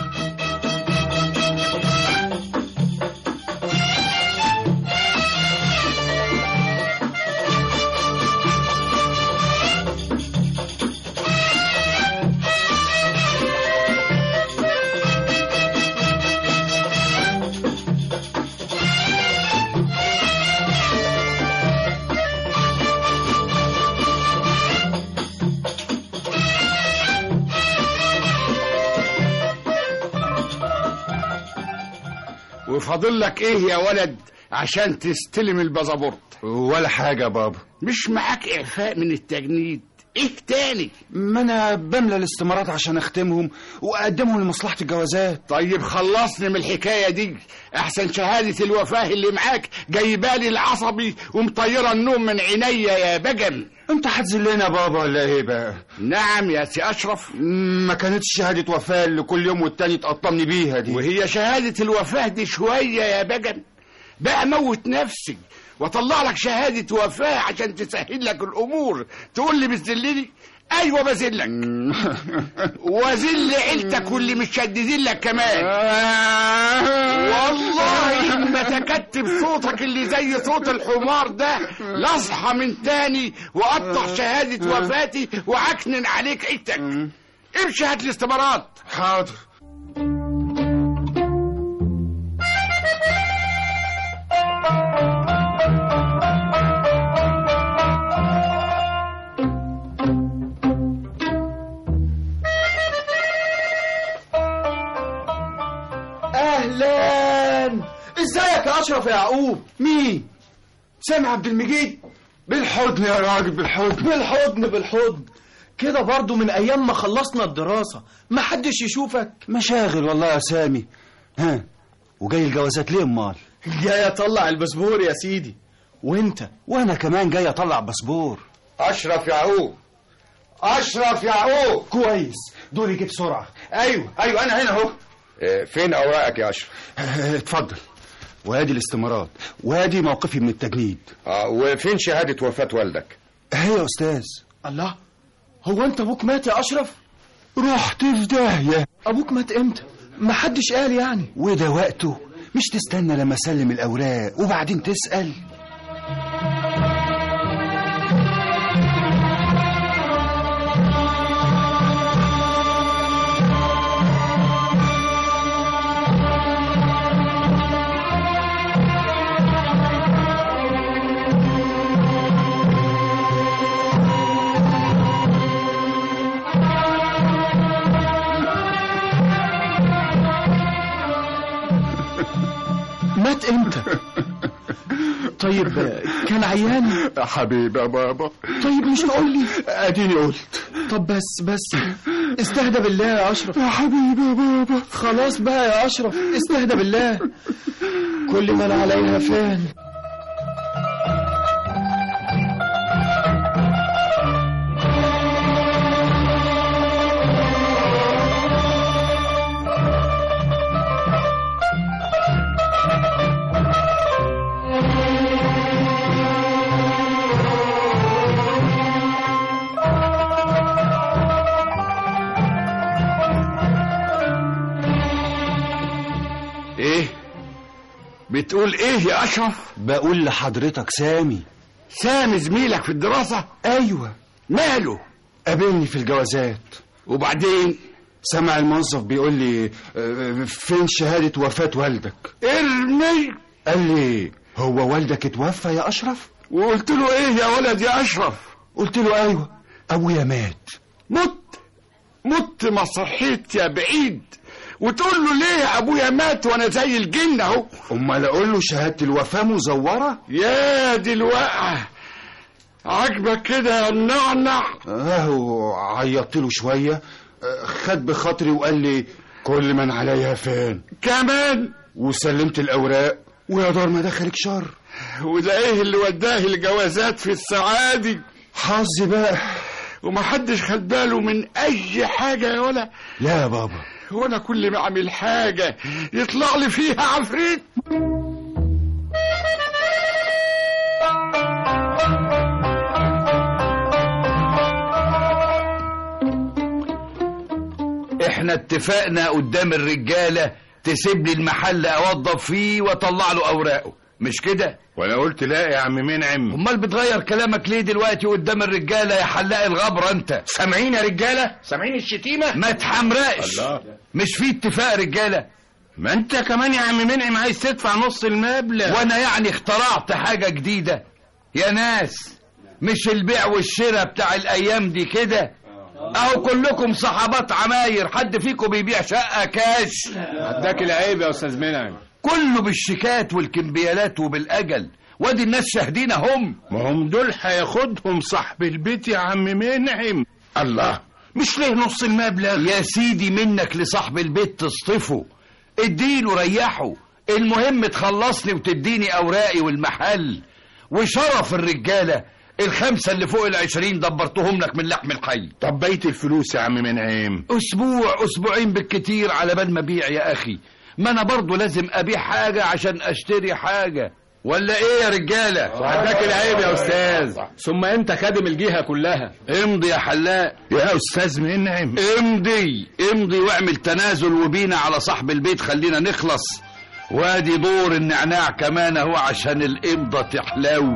وفاضل لك ايه يا ولد عشان تستلم البازابورت؟ ولا حاجة يا بابا. مش معاك اعفاء من التجنيد؟ ايه تاني؟ ما انا بملى الاستمارات عشان اختمهم واقدمهم لمصلحة الجوازات. طيب خلصني من الحكاية دي، احسن شهادة الوفاة اللي معاك جايبالي العصبي ومطيرة النوم من عينيا يا بجم. انت هتذلنا يا بابا ولا ايه بقى؟ نعم يا سي اشرف. ما كانتش شهادة وفاة اللي كل يوم والتاني تقطمني بيها دي. وهي شهادة الوفاة دي شوية يا بجم؟ بقى موت نفسي واطلع لك شهادة وفاة عشان تسهل لك الامور، تقول لي بتذلني؟ ايوه بذلك وذل عيلتك واللي مش شددين لك كمان. والله ان ما تكتب صوتك اللي زي صوت الحمار ده لاصحى من تاني واقطع شهادة وفاتي وعكنن عليك عيلتك. امشي هات لي استمارات. حاضر. اهلا، ازيك يا اشرف يا يعقوب؟ مين؟ سامي عبد المجيد؟ بالحضن يا راجل، بالحضن بالحضن بالحضن كده برضو. من ايام ما خلصنا الدراسة ما حدش يشوفك. مشاغل والله يا سامي. ها، وجاي الجوازات ليه امال؟ جاي اطلع الباسبور يا سيدي. وانت؟ وانا كمان جاي اطلع باسبور. اشرف يعقوب، اشرف يعقوب. كويس، دول يجي بسرعة. ايوه انا هنا اهو. فين اوراقك يا اشرف؟ اتفضل. وادي الاستمارات، وادي موقفي من التجنيد. وفين شهادة وفاة والدك؟ هي يا استاذ. الله، هو انت ابوك مات يا اشرف؟ رحت في داهية. ابوك مات امتى؟ ما حدش قال يعني. وده وقته، مش تستنى لما اسلم الاوراق وبعدين تسأل؟ مات امتى؟ طيب كان عيان؟ حبيبي يا بابا. طيب مش تقول لي؟ اديني قلت. طب بس استهدى بالله يا اشرف. يا حبيبي يا بابا. خلاص بقى يا اشرف، استهدى بالله. كل من عليها فان. بتقول ايه يا اشرف؟ بقول لحضرتك سامي. سامي زميلك في الدراسة؟ ايوه. ماله؟ قابلني في الجوازات. وبعدين؟ سمع الموظف بيقول لي فين شهادة وفاة والدك؟ ارمي. قال لي هو والدك اتوفى يا اشرف؟ وقلت له ايه يا ولد يا اشرف؟ قلت له ايوه ابويا مات. مت ما صحيت يا بعيد. وتقول له ليه ابويا مات وانا زي الجن اهو؟ امال اقول له شهادة الوفاة مزورة؟ يا دي الوقعة. عجبك كده يا منعنع؟ اهو عيطت له شويه، خد بخاطري وقال لي كل من عليها فان كمان، وسلمت الاوراق ويا دار ما دخلك شر. وده ايه اللي وداه الجوازات في السعادي؟ حظي بقى. ومحدش خد باله من اي حاجه يا ولا؟ لا يا بابا، وانا كل ما اعمل حاجه يطلع لي فيها عفريت. احنا اتفقنا قدام الرجالة تسيب لي المحل اوضب فيه واطلع له اوراقه، مش كده؟ وانا قلت لا يا عم منعم. امال بتغير كلامك ليه دلوقتي قدام الرجالة يا حلاق الغبرة انت؟ سامعين يا رجالة؟ سامعين الشتيمة؟ ما تحمرقش. الله، مش في اتفاق رجالة؟ ما انت كمان يا عم منعم عايز تدفع نص المبلغ. وانا يعني اخترعت حاجة جديدة؟ يا ناس مش البيع والشراء بتاع الايام دي كده؟ اهو كلكم صحابات عماير، حد فيكم بيبيع شقة كاش؟ عداك العيب يا استاذ منعم. كله بالشيكات والكمبيالات وبالاجل، وادي الناس شاهدين هم. ما هم دول هياخدهم صاحب البيت يا عم منعم. الله، مش ليه نص المبلغ؟ يا سيدي منك لصاحب البيت تصطفه، اديله ريحه، المهم تخلصني وتديني اوراقي والمحل. وشرف الرجالة ال5 اللي فوق ال20 دبرتهم لك من لحم الحي. طب بيت الفلوس يا عم منعم؟ اسبوع اسبوعين بالكتير على بال ما ابيع يا اخي، ما انا برضو لازم ابيع حاجة عشان اشتري حاجة، ولا ايه يا رجالة؟ عداك العيب يا استاذ، ثم انت خادم الجهة كلها. امضي يا حلاق. يا استاذ منعم امضي واعمل تنازل وبينا على صاحب البيت، خلينا نخلص. وادي دور النعناع كمان اهو عشان الامضة تحلو.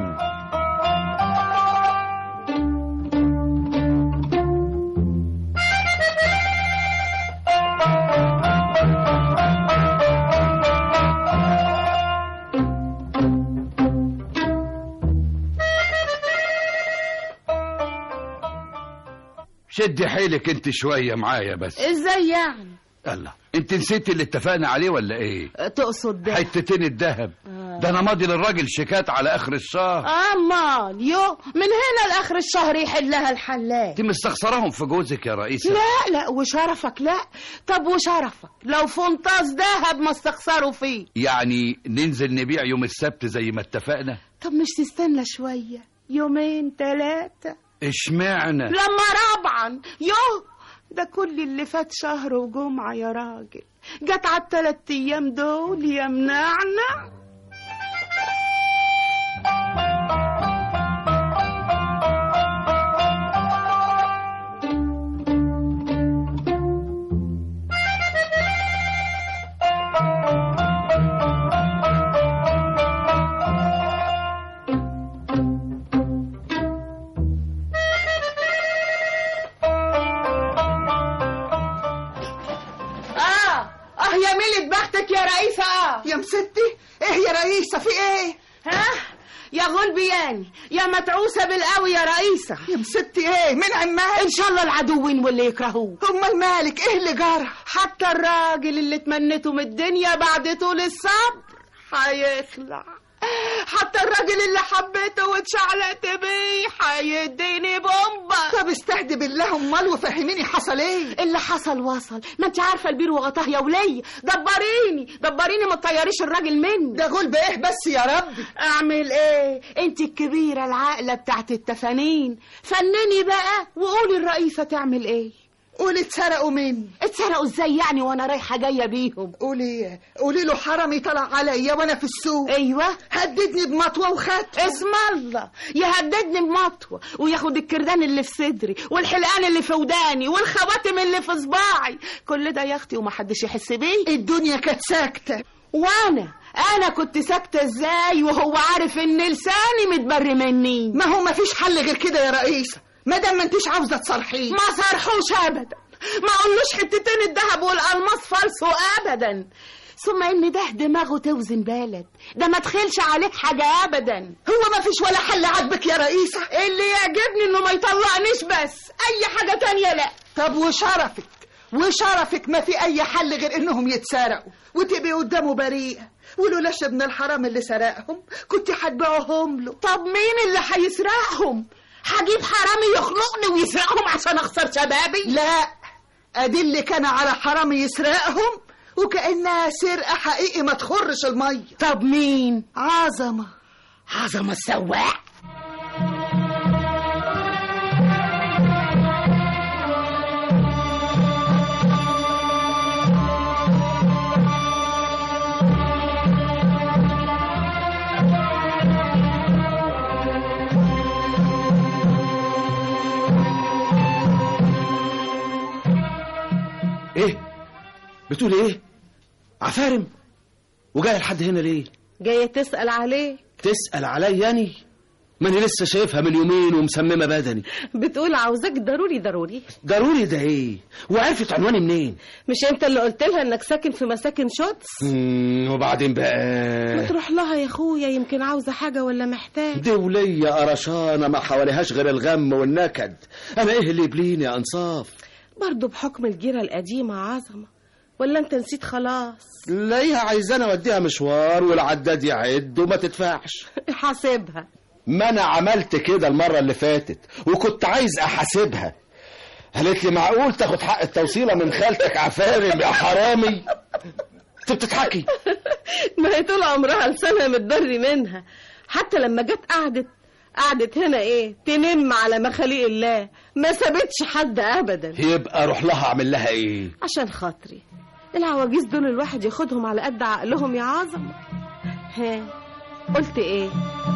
شدي حيلك انت شوية معايا بس. ازاي يعني؟ الله، انت نسيتي اللي اتفقنا عليه ولا ايه؟ تقصد ده حتتين الذهب. ده انا ماضي للراجل شيكات على اخر الشهر. امال من هنا لاخر الشهر يحلها الحلاق. انت مستخسرهم في جوزك يا رئيسة. لا وشرفك. لا طب وشرفك لو فنطاس ذهب ما استخسروا فيه. يعني ننزل نبيع يوم السبت زي ما اتفقنا؟ طب مش تستنى شوية، يومين 3؟ اشمعنى؟ لما ربعا ده كل اللي فات شهر وجمعة يا راجل، جت على ال3 أيام دول يا منعنع. يا ميلة بختك يا رئيسة. يا مستي ايه يا رئيسة، في ايه؟ ها يا غلبياني يا متعوسة بالقوي يا رئيسة. يا مستي ايه؟ من عمال ان شاء الله العدوين واللي يكرهوه. امال مالك؟ ايه اللي جرى؟ حتى الراجل اللي تمنيته من الدنيا بعد طول الصبر هيخلع، حتى الراجل اللي حبيته واتشعلقت بيه هيديني بومبا. طب استهدي بالله امال وفهميني حصل ايه؟ اللي حصل وصل، ما انت عارفه البير وغطاه يا وليه. دبريني ما تطيريش الراجل مني. ده غلب ايه بس يا ربي؟ اعمل ايه؟ انت الكبيره العاقله بتاعت التفانين، فنني بقى وقولي الرئيسه تعمل ايه. قولي اتسرقوا مني. اتسرقوا ازاي يعني وانا رايحه جايه بيهم؟ قولي له حرامي طلع عليا وانا في السوق. ايوه هددني بمطوه وخدته. اسم الله، يهددني بمطوه وياخد الكردان اللي في صدري والحلقان اللي في وداني والخواتم اللي في صباعي، كل ده يا اختي ومحدش يحس بيه. الدنيا كانت ساكته وانا كنت ساكته ازاي وهو عارف ان لساني متبر مني؟ ما هو مفيش حل غير كده يا رئيسه، ما دام ما انتيش عاوزه تصرحيه. ما صرحوش ابدا، ما قولوش حتتين الذهب والالماس فالصو ابدا، ثم ان ده دماغه توزن بلد، ده ما تخيلش عليه حاجه ابدا. هو ما فيش ولا حل عاجبك يا رئيسه؟ اللي يعجبني انه ما يطلعنيش بس، اي حاجه تانية لا. طب وشرفك ما في اي حل غير انهم يتسرقوا وتبقي قدامه بريئه، ولولاش ابن الحرام اللي سرقهم كنت هتبيعهم له. طب مين اللي هيسرقهم؟ هجيب حرامي يخنقني ويسرقهم عشان اخسر شبابي؟ لا، ادلك انا على حرامي يسرقهم وكأنها سرقة حقيقي ما تخرش المية. طب مين؟ عظمة. عظمة السواق؟ ايه بتقول ايه؟ عفارم؟ وجاي لحد هنا ليه؟ جاية تسأل عليه. تسأل عليا يعني؟ ما انا لسه شايفها من يومين ومسممه بدني. بتقول عاوزاك ضروري ضروري. ضروري ده ايه؟ وعرفت عنواني منين؟ مش انت اللي قلت لها انك ساكن في مساكن شوتس؟ وبعدين بقى ما تروح لها يا اخويا، يمكن عاوزه حاجه ولا محتاج. دي ولية قرشانه ما حواليهاش غير الغم والنكد. انا ايه اللي يبليني يا انصاف؟ برضه بحكم الجيره القديمه عظمه، ولا انت نسيت خلاص؟ ليها عايزانا اوديها مشوار والعداد يعد وما تدفعش. حاسبها. ما انا عملت كده المره اللي فاتت وكنت عايز احاسبها. قالت لي معقول تاخد حق التوصيله من خالتك عفارم يا حرامي؟ انت بتضحكي؟ ما هي طول عمرها لسانها متضري منها، حتى لما جت قعدت هنا ايه تنم على مخاليق الله، ما سابتش حد ابدا. يبقى اروح لها اعمل لها ايه؟ عشان خاطري العواجيز دول الواحد ياخدهم على قد عقلهم يا عظمه. ها قلت ايه؟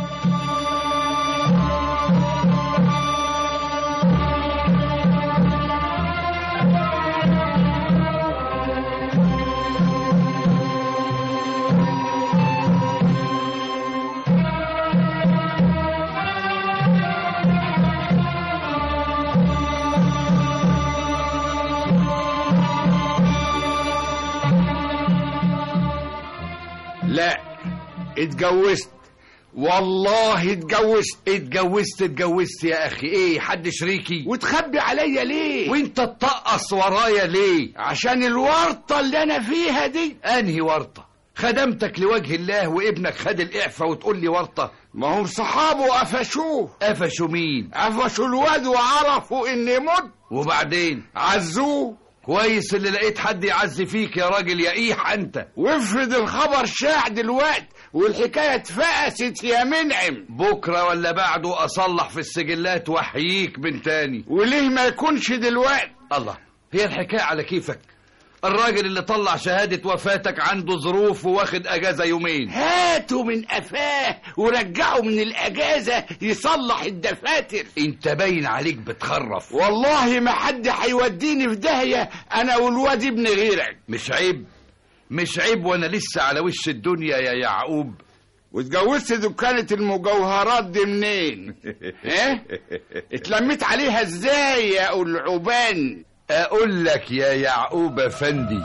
لا اتجوزت، والله اتجوزت يا اخي. ايه حد شريكي؟ وتخبي عليا ليه؟ وانت تطقص ورايا ليه؟ عشان الورطة اللي انا فيها دي. انهي ورطة؟ خدمتك لوجه الله وابنك خد الاعفاء وتقول لي ورطة؟ ما هم صحابه قفشوه. قفشوا مين؟ قفشوا الواد وعرفوا اني مت. وبعدين عزوه. كويس اللي لقيت حد يعزي فيك يا راجل يا ايح انت. وافرض الخبر شاع دلوقتي والحكاية اتفقست يا منعم، بكرة ولا بعده اصلح في السجلات واحييك من تاني. وليه ما يكونش دلوقتي؟ الله، هي الحكاية على كيفك. الراجل اللي طلع شهادة وفاتك عنده ظروف وواخد اجازة يومين. هاتوا من قفاه ورجعوا من الاجازة يصلح الدفاتر. انت باين عليك بتخرف. والله ما حد هيوديني في داهية انا والواد ابن غيرك. مش عيب وانا لسه على وش الدنيا يا يعقوب. واتجوزت دكانة المجوهرات دي منين؟ ايه؟ اتلميت عليها ازاي يا العبان؟ اقول لك يا يعقوب افندي،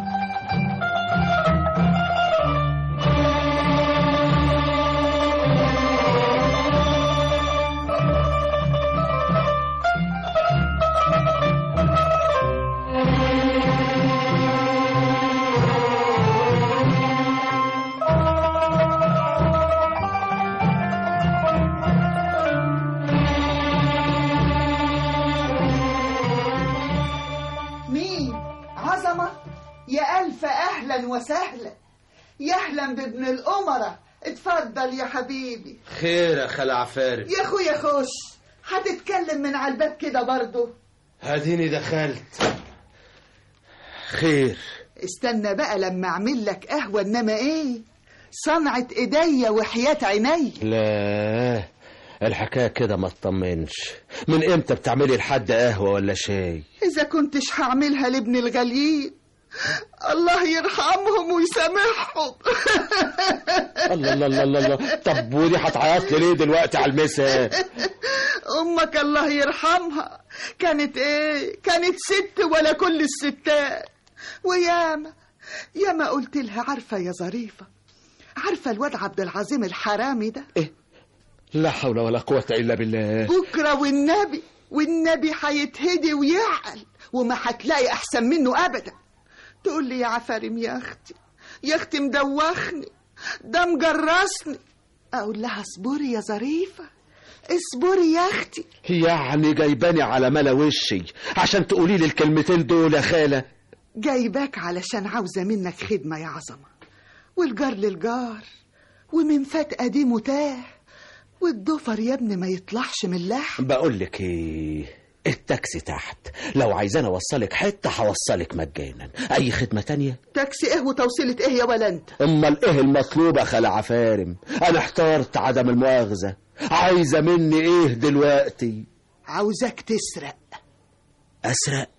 يا ألف أهلا وسهلا. يا أهلا بابن الأمرة. اتفضل يا حبيبي. خير يا خال عفارم. يا أخويا خش. هتتكلم من على الباب كده برضه؟ هاديني دخلت. خير. استنى بقى لما أعمل لك قهوة، إنما إيه صنعة إيديا وحياة عيني. لا الحكاية كده ما تطمنش. من امتى بتعملي لحد قهوة ولا شاي؟ إذا كنتش هعملها لابن الغاليين الله يرحمهم ويسامحهم. الله الله الله الله. طب ودي هتعيط لي ليه دلوقتي على المسا؟ امك الله يرحمها كانت ايه؟ كانت ست ولا كل الستات. وياما قلت لها عارفه يا ظريفه، عارفه الواد عبد العظيم الحرامي ده؟ ايه؟ لا حول ولا قوه الا بالله. بكره والنبي هيتهدي ويعقل وما هتلاقي احسن منه ابدا. تقول لي يا عفارم يا اختي مدوخني، ده مجرسني. اقول لها اصبري يا ظريفه، اصبري يا اختي. يعني جايباني على ملا وشي عشان تقولي لي الكلمتين دول يا خالة؟ جايباك علشان عاوزة منك خدمة يا عظمة، والجار للجار، ومن فات قديم وتاه، والضفر يا ابني ما يطلعش من اللحم. بقول لك ايه، التاكسي تحت، لو عايزاني اوصلك حته هوصلك مجانا. اي خدمه تانية؟ تاكسي ايه وتوصيلة ايه يا ولا انت؟ امال ايه المطلوب يا خالة عفارم؟ انا احترت عدم المؤاخذه، عايزه مني ايه دلوقتي؟ عاوزك تسرق. اسرق؟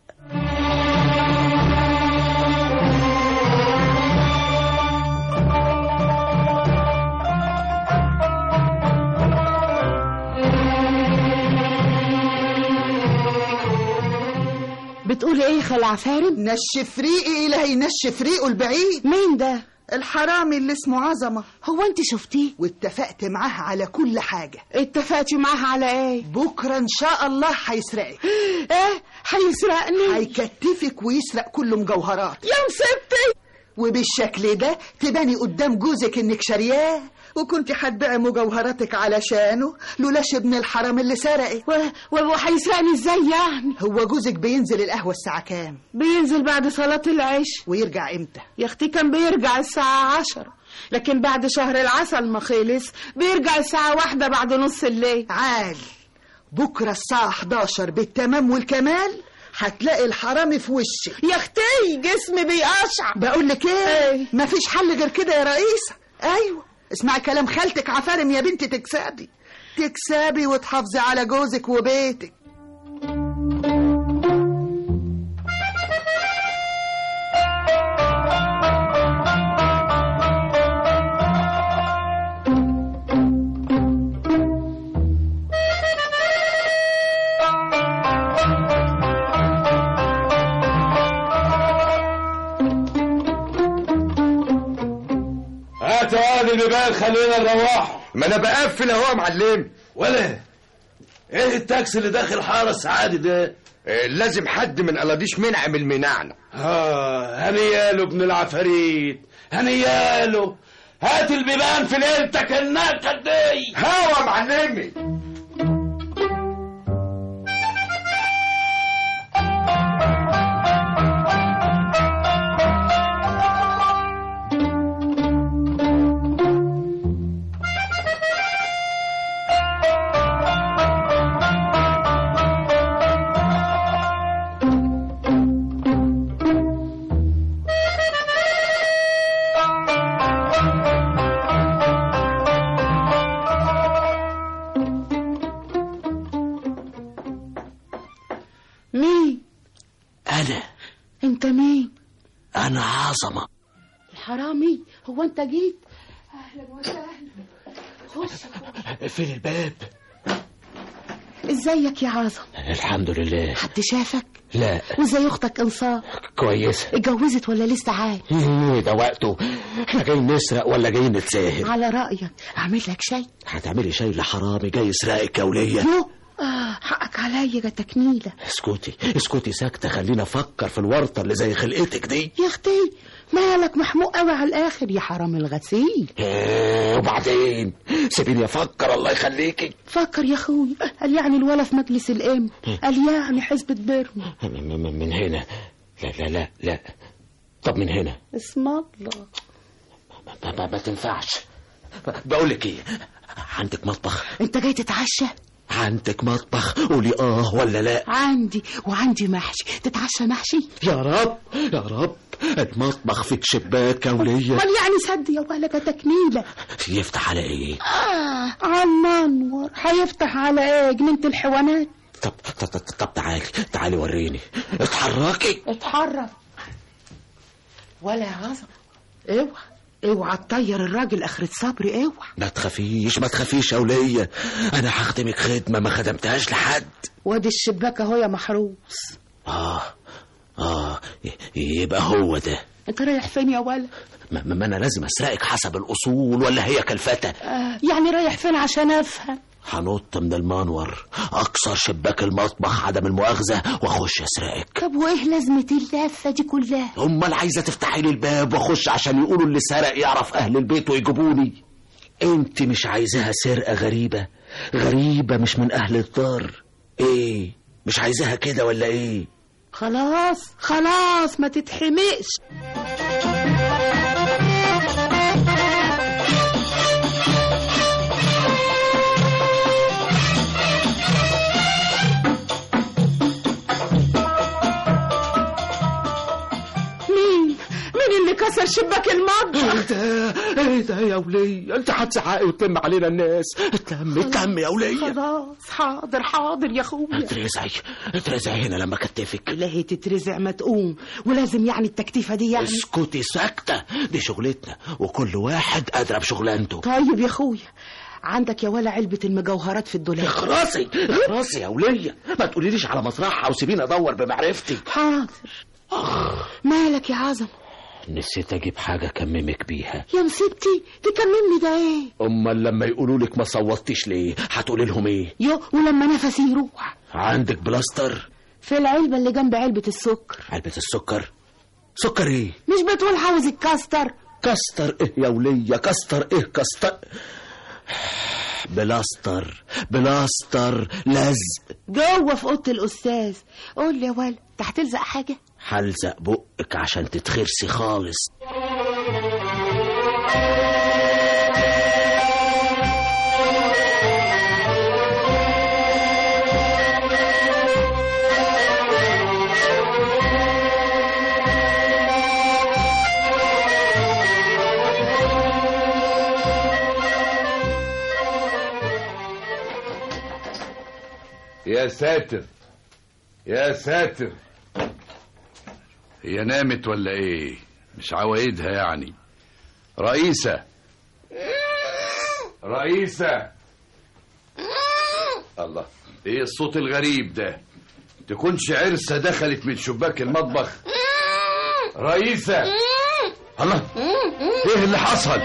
بتقولي ايه خال عفارم؟ نشف ريقي الهي نشف ريقه البعيد. مين ده؟ الحرامي اللي اسمه عظمة. هو انت شفتيه؟ واتفقت معاه على كل حاجة. اتفقتي معاه على ايه؟ بكرة ان شاء الله هيسرقك. ايه هيسرقني؟ هيكتفك ويسرق كل مجوهرات. يا مصيبتي. وبالشكل ده تباني قدام جوزك انك شارياه، وكنت هتبيعي مجوهراتك علشانه لولاش ابن الحرام اللي سرقك. وهيسرقني ازاي يعني؟ هو جوزك بينزل القهوة الساعة كام؟ بينزل بعد صلاة العشاء. ويرجع امتى؟ يا اختي كان بيرجع الساعة 10، لكن بعد شهر العسل ما خلص بيرجع الساعة 1 بعد نص الليل. عال، بكرة الساعة 11 بالتمام والكمال هتلاقي الحرامي في وشك. يا اختي جسمي بيقشع. بقول لك ايه، مفيش حل غير كده يا رئيسة. ايوه اسمعي كلام خالتك عفارم يا بنتي، تكسبي وتحافظي على جوزك وبيتك. هاتوا اللي بقى خلينا نروح. ما انا بقفل اهو يا معلم. ولا ايه التاكسي اللي داخل حاره السعادة ده؟ لازم حد من قلاديش منعم المنعنع. هنياله ابن العفاريت، هنياله. هات البيبان في ليلتك الناقة دي. هوا معلمي. مين؟ انا. انت مين؟ انا عظمة الحرامي. هو انت جيت؟ اهلا وسهلا. خش. فين الباب؟ ازيك يا عظم؟ الحمد لله. حد شافك؟ لا. وازاي اختك انصار؟ كويسة. اتجوزت ولا لسه عايش؟ ده وقته، احنا جايين نسرق ولا جايين نتساهل؟ على رأيك اعمل لك شاي. هتعملي شاي لحرامي جاي يسرقك يا ولية؟ حقك عليا جاتك نيلة. اسكتي ساكتة، خلينا افكر في الورطة اللي زي خلقتك دي. يا اختي مالك محموق قوي على الاخر يا حرام الغسيل. وبعدين سيبيني افكر الله يخليكي. فكر يا اخوي. قال يعني الولا في مجلس الام، قال يعني حزب برم. من هنا. لا طب من هنا. اسم الله. ما تنفعش. بقولك ايه، عندك مطبخ؟ انت جاي تتعشى؟ عندك مطبخ؟ قولي ولا لا. وعندي محشي. تتعشى محشي؟ يا رب المطبخ فيك شباك يا ولية. امال يعني سد يا ولا جاتك نيلة. يفتح على ايه؟ على المنور. هيفتح على ايه؟ جنينة الحيوانات. طب تعالي وريني. اتحركي. اتحرك ولا يا عظم. اوعى تطير الراجل اخرة صبري. اوعى. ما تخافيش يا ولية، انا هخدمك خدمة ما خدمتهاش لحد. وادي الشباك اهو يا محروس. يبقى هو ده. انت رايح فين يا ولا؟ ما انا لازم اسرقك حسب الاصول ولا هي كالفتى؟ يعني رايح فين عشان افهم؟ هنط من المنور، اكسر شباك المطبخ عدم المؤاخذة واخش اسرقك. طب وايه لازمة اللفة دي كلها؟ امال عايزة تفتحي لي الباب واخش عشان يقولوا اللي سرق يعرف اهل البيت ويجيبوني؟ انت مش عايزاها سرقة غريبة؟ غريبة مش من أهل الدار. إيه مش عايزاها كده ولا إيه؟ خلاص خلاص ما تتحمقش. مين اللي كسر شباك المطبخ؟ ايه ده يا ولية؟ انت هتزعقي وتلم علينا الناس. اتلم يا ولية. خلاص حاضر يا اخويا. اترزعي هنا لما كتفك. لا تترزع ما تقوم، ولازم يعني التكتيفة دي يعني. اسكتي ساكتة، دي شغلتنا وكل واحد أدرى بشغلانته. طيب يا اخويا، عندك يا ولا علبة المجوهرات في الدولاب؟ اخرسي يا ولية، ما تقوليليش على مصرعها وسيبيني ادور بمعرفتي. حاضر. مالك يا عظم؟ نسيت اجيب حاجة كممك بيها. يا مصيبتي، تكممني ده ايه؟ امال لما يقولوا لك ما صوتيش ليه هتقولي لهم ايه؟ ولما نفسي يروح. عندك بلاستر؟ في العلبة اللي جنب علبة السكر. علبة السكر؟ سكر ايه؟ مش بتقول عاوز الكاستر؟ كاستر ايه يا ولية؟ كاستر ايه كاستر؟ بلاستر لزق جوه في اوضه الاستاذ. قول لي يا ولد، انت هتلزق حاجه؟ هلزق بقك عشان تتخرسي خالص. يا ساتر يا ساتر، هي نامت ولا ايه؟ مش عوايدها يعني. رئيسة الله، ايه الصوت الغريب ده؟ تكونش عرسة دخلت من شباك المطبخ؟ رئيسة، الله ايه اللي حصل؟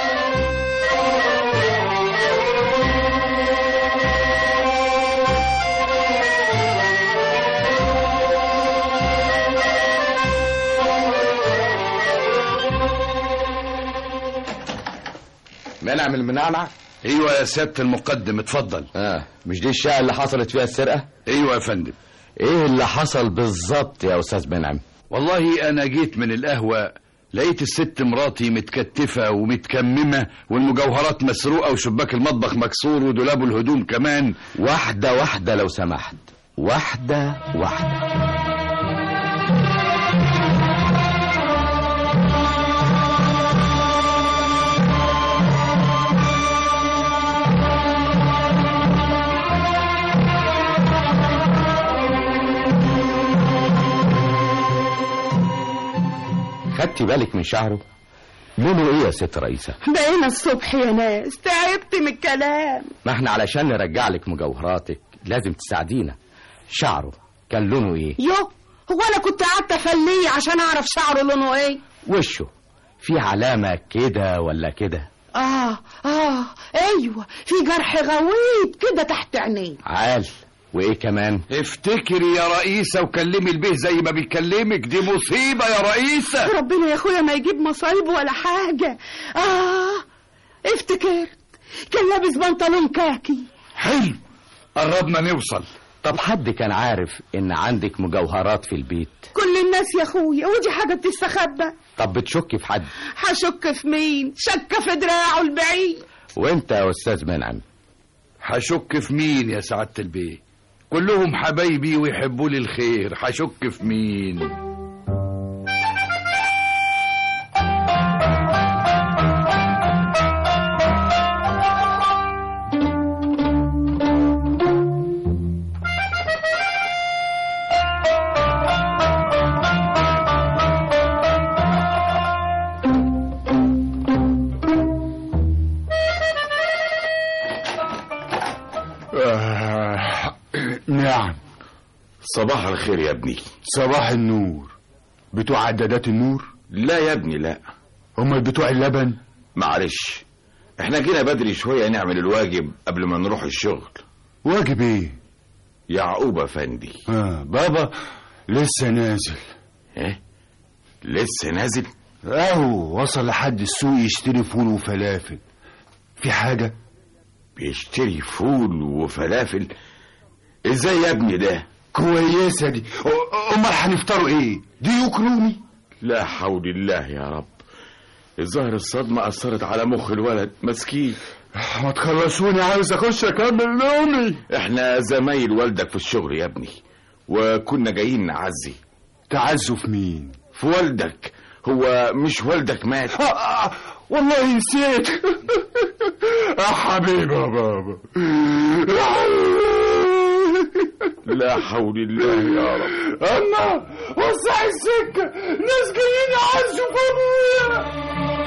منعم المنعنع؟ ايوه يا سيادة المقدم، اتفضل. مش دي الشقة اللي حصلت فيها السرقة؟ ايوه يا فندم. ايه اللي حصل بالظبط يا استاذ منعم؟ والله انا جيت من القهوة، لقيت الست مراتي متكتفة ومتكممة والمجوهرات مسروقة وشباك المطبخ مكسور ودولاب الهدوم كمان. واحدة لو سمحت، واحدة. خدتي بالك من شعره؟ لونه ايه يا ست رئيسة؟ بقينا الصبح يا ناس، تعبت من الكلام. ما احنا علشان نرجع لك مجوهراتك لازم تساعدينا. شعره كان لونه ايه؟ هو انا كنت قعدت افليه عشان اعرف شعره لونه ايه؟ وشه في علامة كده ولا كده؟ ايوه، في جرح غويط كده تحت عينيه. عال. وايه كمان؟ افتكري يا رئيسة وكلمي البيه زي ما بيكلمك، دي مصيبة يا رئيسة. ربنا يا اخويا ما يجيب مصايب ولا حاجة. افتكرت، كان لابس بنطلون كاكي. حلو، قربنا نوصل. طب حد كان عارف ان عندك مجوهرات في البيت؟ كل الناس يا اخويا، ودي حاجة بتستخبى. طب بتشكي في حد؟ هشك في مين؟ شك في دراعه البعيد. وانت يا استاذ منعم؟ هشك في مين يا سعادة البيه؟ كلهم حبايبي ويحبوا لي الخير، هشك في مين؟ نعم. صباح الخير يا ابني. صباح النور. بتوع عدادات النور؟ لا يا ابني لا. هم بتوع اللبن؟ معلش، احنا جينا بدري شوية نعمل الواجب قبل ما نروح الشغل. واجب ايه؟ يعقوب افندي. بابا لسه نازل. ايه لسه نازل؟ وصل لحد السوق يشتري فول وفلافل. في حاجة؟ يشتري فول وفلافل؟ ازاي يا ابني ده؟ كويسة دي. امال هنفطروا ايه؟ ديوك رومي؟ لا حول الله يا رب. الظاهر الصدمة أثرت على مخ الولد مسكين. ما تخلصوني، عاوز اخش اكمل نومي. احنا زمايل والدك في الشغل يا ابني، وكنا جايين نعزي. تعزوا في مين؟ في والدك. هو مش والدك مات؟ والله نسيت. حبيبي يا بابا. لا حول الله يا رب. اما وسع السكة، ناس جايين يعزوا في ابويا.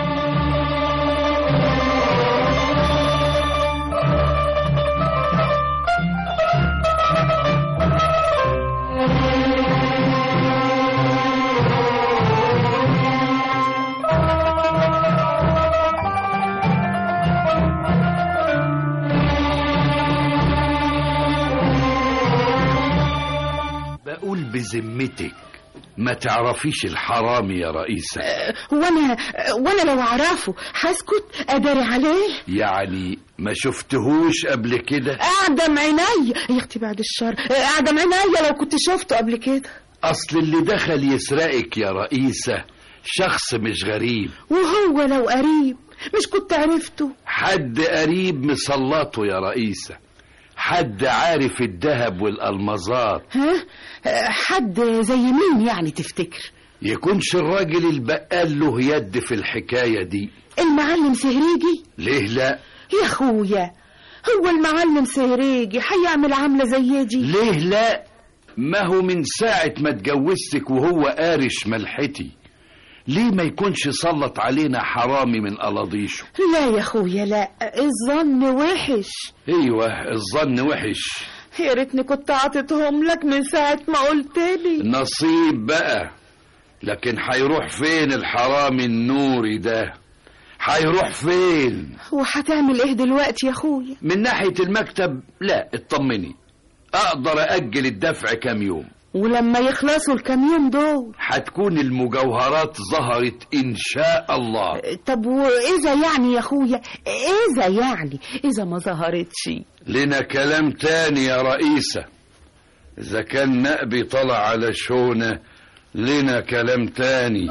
بقول بذمتك ما تعرفيش الحرامي يا رئيسة؟ وانا لو اعرفه هسكت اداري عليه؟ يعني ما شفتهوش قبل كده؟ اعدم عيني يا اختي بعد الشر، اعدم عيني لو كنت شفته قبل كده. اصل اللي دخل يسرقك يا رئيسة شخص مش غريب. وهو لو قريب مش كنت عرفته؟ حد قريب مسلطه يا رئيسة، حد عارف الذهب والألمظات. ها؟ حد زي مين يعني تفتكر؟ يكونش الراجل البقال له يد في الحكاية دي؟ المعلم سهريجي؟ ليه لا يا اخويا، هو المعلم سهريجي هيعمل عاملة زي دي؟ ليه لا؟ ما هو من ساعة ما اتجوزتك وهو قارش ملحتي. ليه ما يكونش سلط علينا حرامي من قلاضيشه؟ لا يا اخويا لا، الظن وحش. ايوه الظن وحش. يا ريتني كنت عطيتهم لك من ساعة ما قلت لي. نصيب بقى. لكن هيروح فين الحرامي النوري ده؟ هيروح فين؟ وهتعمل ايه دلوقتي يا اخويا؟ من ناحية المكتب لا اطمني، اقدر اجل الدفع كام يوم، ولما يخلصوا الكام يوم دول هتكون المجوهرات ظهرت ان شاء الله. طب واذا يعني يا اخويا، اذا ما ظهرتش لنا كلام تاني يا رئيسة. اذا كان نقبي طلع على شونة لنا كلام تاني.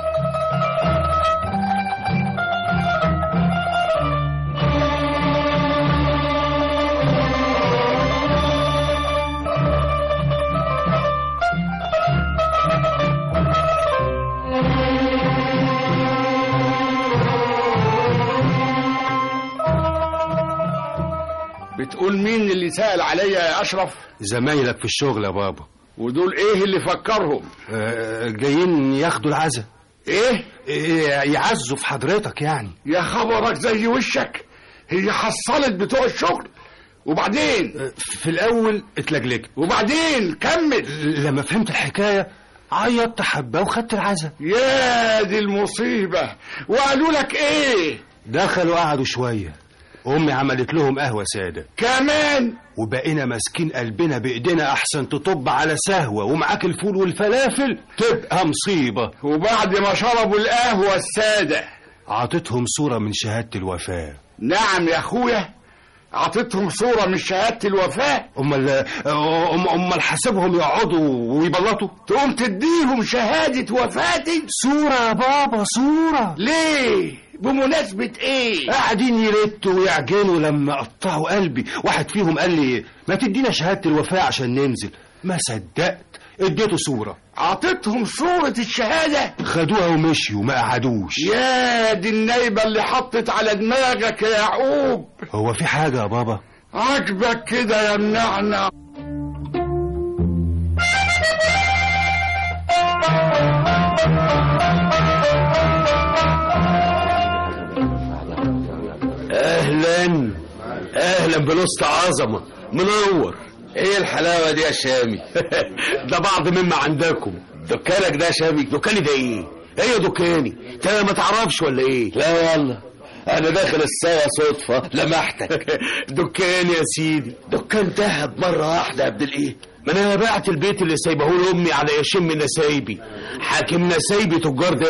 بتقول مين اللي سأل عليا يا أشرف؟ زمايلك في الشغل يا بابا. ودول ايه اللي فكرهم؟ جايين ياخدوا العزا. ايه؟ يعزوا في حضرتك يعني. يا خبرك زي وشك، هي حصلت بتوع الشغل. وبعدين؟ في الأول اتلجلجت، وبعدين كمل. لما فهمت الحكاية عيطت حبة وخدت العزا. يا دي المصيبة. وقالوا لك ايه؟ دخلوا قعدوا شوية، أمي عملت لهم قهوة سادة كمان، وبقينا ماسكين قلبنا بإيدينا أحسن تطب على سهوة ومعاك الفول والفلافل تبقى مصيبة. وبعد ما شربوا القهوة السادة عطتهم صورة من شهادة الوفاة. نعم يا أخويا، عطتهم صورة من شهادة الوفاة. أمال حسبهم يقعدوا ويبلطوا؟ تقوم تديهم شهادة وفاتي؟ صورة يا بابا، صورة. ليه؟ بمناسبة ايه؟ قاعدين يردوا ويعجنوا لما قطعوا قلبي. واحد فيهم قال لي ما تدينا شهادة الوفاة عشان ننزل. ما صدقت اديته صورة. عطتهم صورة الشهادة؟ خدوها ومشيوا ما قعدوش. يا دي النايبة اللي حطت على دماغك يا يعقوب. هو في حاجة يا بابا؟ عجبك كده يا منعنع. اهلا بنص عظمة منور. ايه الحلاوة دي يا شامي؟ ده بعض مما عندكم. دكانك ده يا شامي؟ دكاني ده ايه؟ ايه دكاني؟ انت ما تعرفش ولا ايه؟ لا والله انا داخل السوا صدفة لمحتك. دكاني يا سيدي. دكان دهب مرة واحدة يا ابن الايه؟ ما انا بعت البيت اللي سايبه لامي على يشم نسايبي. حاكم نسايبي تجار دهب.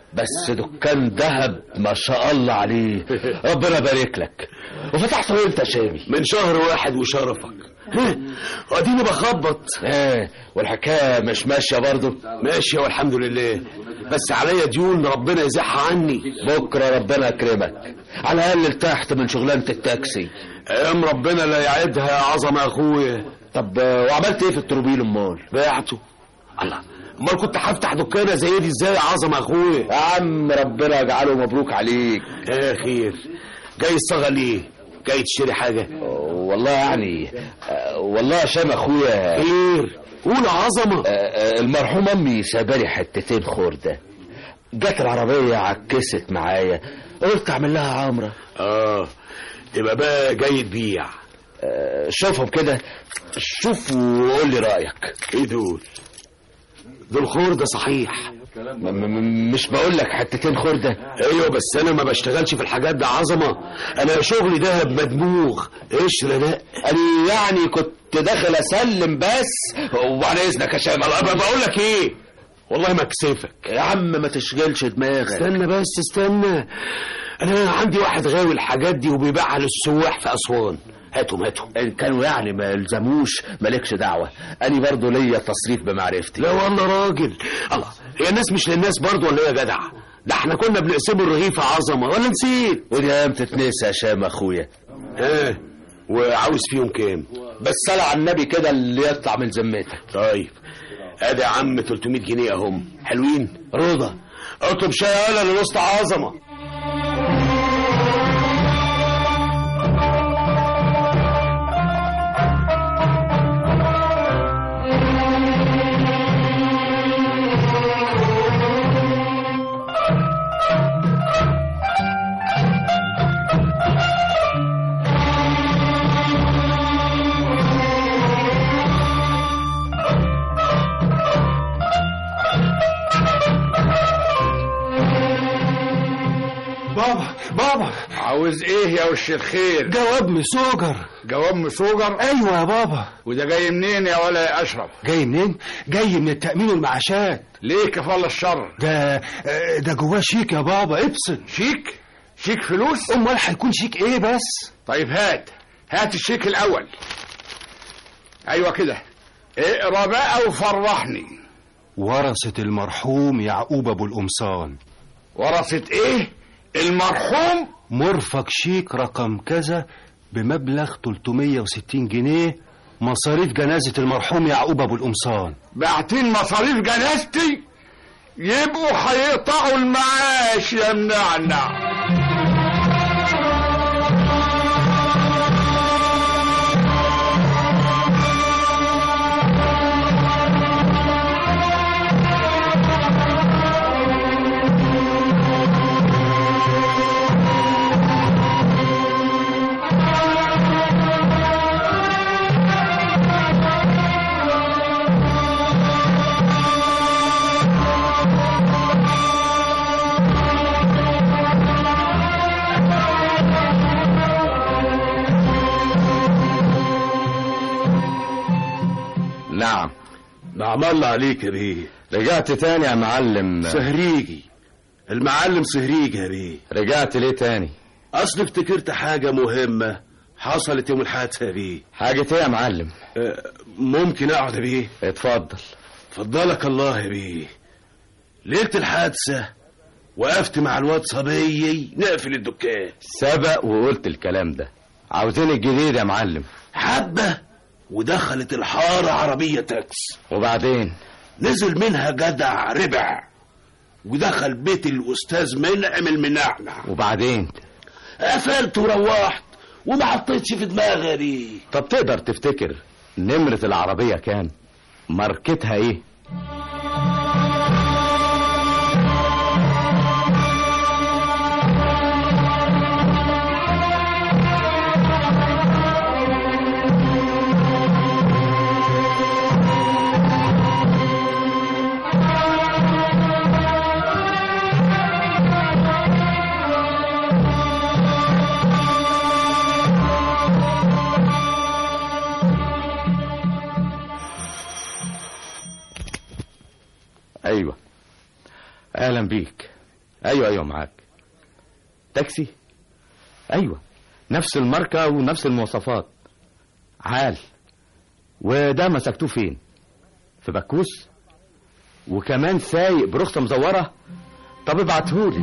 بس دكان دهب ما شاء الله عليه، ربنا يبارك لك. وفتحته امتى يا شامي؟ من شهر 1 وشرفك. اديني بخبط. والحكايه مش ماشيه برضه؟ ماشيه والحمد لله، بس عليا ديون ربنا يزحها عني. بكره ربنا يكرمك، على الاقل ارتحت من شغلانه التاكسي. ايام ربنا لا يعدها يا عظمه يا اخويا. طب وعملت ايه في التروبيل امال؟ بعته. الله، امال كنت هفتح دكانه زي دي ازاي يا عظمه يا اخويا؟ يا عم ربنا يجعله مبروك عليك. خير. جاي الصاغه ليه؟ جاي تشتري حاجه؟ والله يعني والله عشان اخويا. خير، قول يا عظمه. المرحوم امي سابالي حتتين خرده، جت العربيه عكست معايا، قلت اعمل لها عمره. تبقى بقى جاي تبيع. شوفهم كده، شوف وقول لي رايك. ايه دول خرده صحيح؟ مش بقول لك حتتين خرده؟ ايوه بس انا ما بشتغلش في الحاجات ده عظمه، انا شغلي دهب مدموغ قشره. لا انا يعني كنت داخل اسلم بس. وعلى اذنك يا شامل، بقول لك ايه، والله ما اكسفك يا عم، ما تشغلش دماغك. استنى بس استنى، انا عندي واحد غاوي الحاجات دي وبيبيعها للسواح في اسوان. هاتهم ان كانوا يعني ما يلزموش مالكش دعوه، انا برضه ليا تصريف بمعرفتي. لا والله راجل، الله، هي الناس مش للناس برضه ولا ايه يا جدع؟ ده احنا كنا بنقسموا الرغيف عظمه ولا نسيت؟ ودي ايام تتنسى يا شام اخويا. وعاوز فيهم كام؟ بس صلى على النبي كده اللي يطلع من ذمتك. طيب ادي يا عم 300 جنيه اهم، حلوين؟ رضا اطلب شاي يالا للوسط عظمه. بابا عاوز ايه يا وش الخير؟ جواب مسوجر. جواب مسوجر؟ ايوه يا بابا. وده جاي منين يا ولا يا اشرف؟ جاي منين؟ جاي من التأمين والمعاشات. ليه كفالة الشر؟ ده جواه شيك يا بابا، ابسط. شيك فلوس؟ امال هيكون شيك ايه بس؟ طيب هات الشيك الاول. ايوه كده، اقرا بقى وفرحني. ورثة المرحوم يعقوب ابو القمصان. ورثة ايه؟ المرحوم؟ مرفق شيك رقم كذا بمبلغ 360 جنيه مصاريف جنازة المرحوم يعقوب ابو القمصان. باعتين مصاريف جنازتي؟ يبقوا هيقطعوا المعاش يا منعنع. نعم. نعم الله عليك يا بيه. رجعت تاني يا معلم؟ سهريجي، المعلم سهريجي يا بيه. رجعت ليه تاني؟ اصل افتكرت حاجة مهمة حصلت يوم الحادثة يا بيه. حاجة ايه يا معلم؟ ممكن اقعد يا بيه؟ اتفضل. فضلك الله يا بيه. ليلة الحادثة وقفت مع الواد صبيي نقفل الدكان. سبق وقلت الكلام ده. عاوزين الجديد يا معلم. حبة ودخلت الحارة عربية تاكس. وبعدين نزل منها جدع ربع ودخل بيت الأستاذ منعم المنعنع. وبعدين قفلت وروحت وما حطيتش في دماغي دي. طب تقدر تفتكر نمرة العربية كام؟ ماركتها ايه؟ ايوه، اهلا بيك. ايوه معاك. تاكسي؟ ايوه، نفس الماركة ونفس المواصفات. عال. وده مسكتوه فين؟ في بكوس؟ وكمان سايق برخصة مزورة؟ طب ابعتهولي.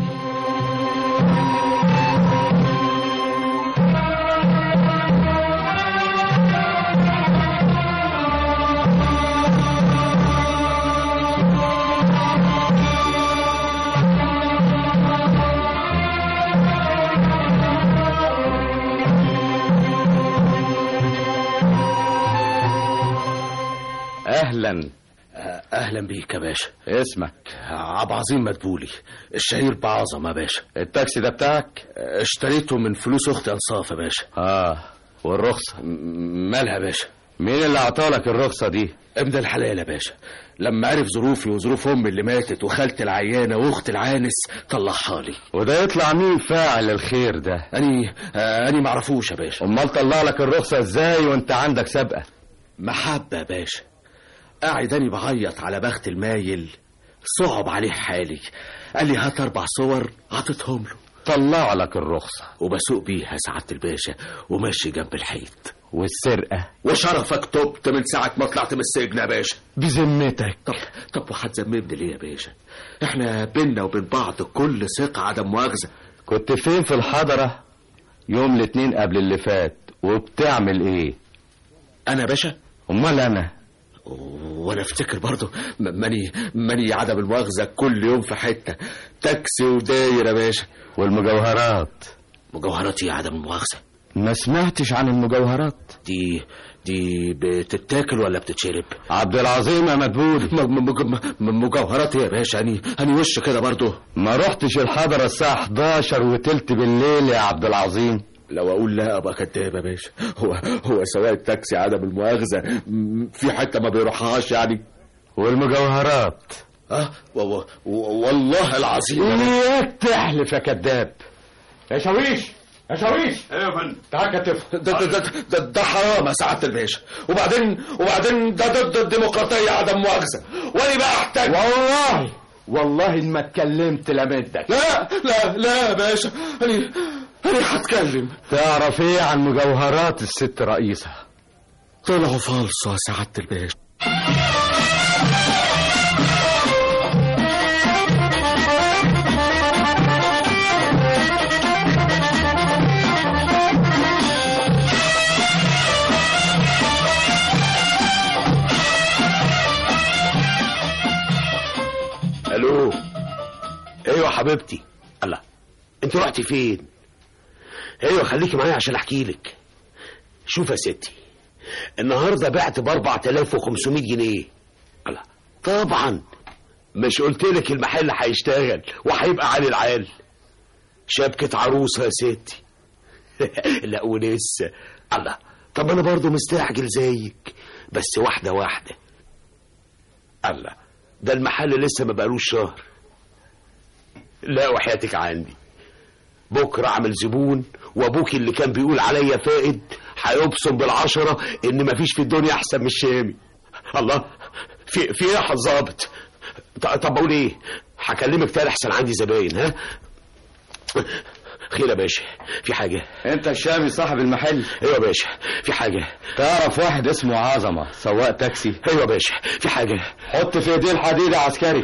اهلا بيك يا باشا. اسمك؟ عبد العظيم مدبولي، الشهير بعظمه يا باشا. التاكسي ده بتاعك؟ اشتريته من فلوس اختي انصاف يا باشا. والرخصة مالها يا باشا؟ مين اللي عطالك الرخصة دي؟ ابن الحلال يا باشا، لما عرف ظروفي وظروف امي اللي ماتت وخالتي العيانه واختي العانس طلعها لي. وده يطلع مين فاعل الخير ده؟ اني معرفوش يا باشا. امال طلع لك الرخصة ازاي وانت عندك سابقة؟ محبه يا باشا. قاعد اني بعيط على بخت المايل، صعب عليه حالي، قال لي هات 4 صور، عطيتهم له. طلع لك الرخصة وبسوق بيها سعادة الباشا وماشي جنب الحيط. والسرقة؟ وشرفك تبت من ساعة ما طلعت من السجن يا باشا. بذمتك؟ طب وهتذممني ليه يا باشا؟ احنا بينا وبين بعض كل ثقة عدم مؤاخذة. كنت فين في الحضرة يوم الاثنين قبل اللي فات وبتعمل ايه؟ انا يا باشا؟ امال انا؟ وانا افتكر برضه ماني عدم المؤاخذة كل يوم في حتة، تاكسي وداير يا باشا. والمجوهرات؟ مجوهرات ايه عدم المؤاخذة؟ ما سمعتش عن المجوهرات دي بتتاكل ولا بتتشرب؟ عبد العظيم يا مدبولي، مجوهرات يا باشا. اني وش كده برضه. ما رحتش الحضرة الساعة 11 وتلت بالليل يا عبد العظيم؟ لو اقول لا ابقى كداب يا باشا. هو سواق التاكسي عدم المؤاخذة في حتة ما بيروحهاش يعني. والمجوهرات؟ والله العظيم اياك تحلف يا كداب. يا شاويش ايوه يا فندم. تعال كتف. ده حرام يا سعادة الباشا. وبعدين ده ضد الديمقراطية عدم مؤاخذة، وانا بقى احتاج. والله ان ما اتكلمت لمدك. لا يا باشا، انا هتكلم. تعرف ايه عن مجوهرات الست رئيسة؟ طلعوا فالصة يا سعادة الباشا. الو. ايوه حبيبتي. الله، انت رحتي فين؟ ايوه خليكي معايا عشان احكي لك. شوف يا ستي، النهارده بعت ب 4500 جنيه. الله، طبعا مش قلت لك المحل هيشتغل وهيبقى عالي العال. شبكة عروسة يا ستي. لا ولسه. الله، طب انا برضو مستعجل زيك، بس واحدة واحدة. الله، ده المحل لسه ما بقالوش شهر. لا وحياتك عندي، بكرة اعمل زبون، وابوك اللي كان بيقول عليا فائد هيبصم بالعشرة ان مفيش في الدنيا احسن من الشامي. الله، في ايه يا حظابط؟ طب اقول ايه؟ هكلمك تاني احسن عندي زباين. ها خير يا باشا؟ في حاجة؟ انت الشامي صاحب المحل؟ ايوه يا باشا. في حاجة؟ تعرف واحد اسمه عظمة سواق تاكسي؟ ايوه يا باشا. في حاجة؟ حط في ايديه الحديد يا عسكري.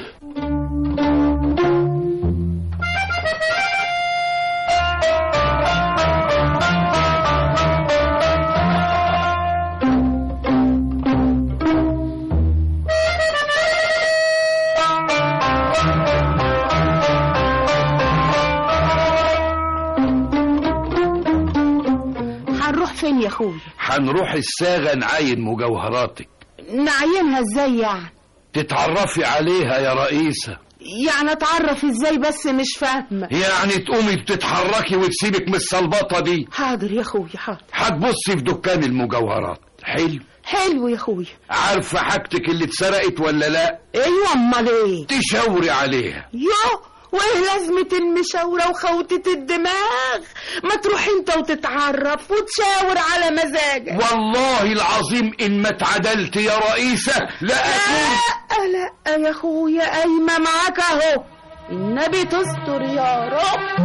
فين يا اخويا؟ هنروح الساغة نعاين مجوهراتك. نعينها ازاي يعني؟ تتعرفي عليها يا رئيسة. يعني اتعرف ازاي بس مش فاهمة؟ يعني تقومي بتتحركي وتسيبك من الصلبطة دي. حاضر يا اخويا حاضر. هتبصي في دكان المجوهرات. حلو يا اخويا. عارفة حاجتك اللي اتسرقت ولا لا؟ ايوه امال ايه؟ تشاوري عليها. وايه لازمة المشاورة وخوتة الدماغ؟ ما تروح انت وتتعرف وتشاور على مزاجك. والله العظيم ان ما اتعدلت يا رئيسة لا اكون. لا يا اخويا، قايمة معاك اهو. النبي تستر يا رب.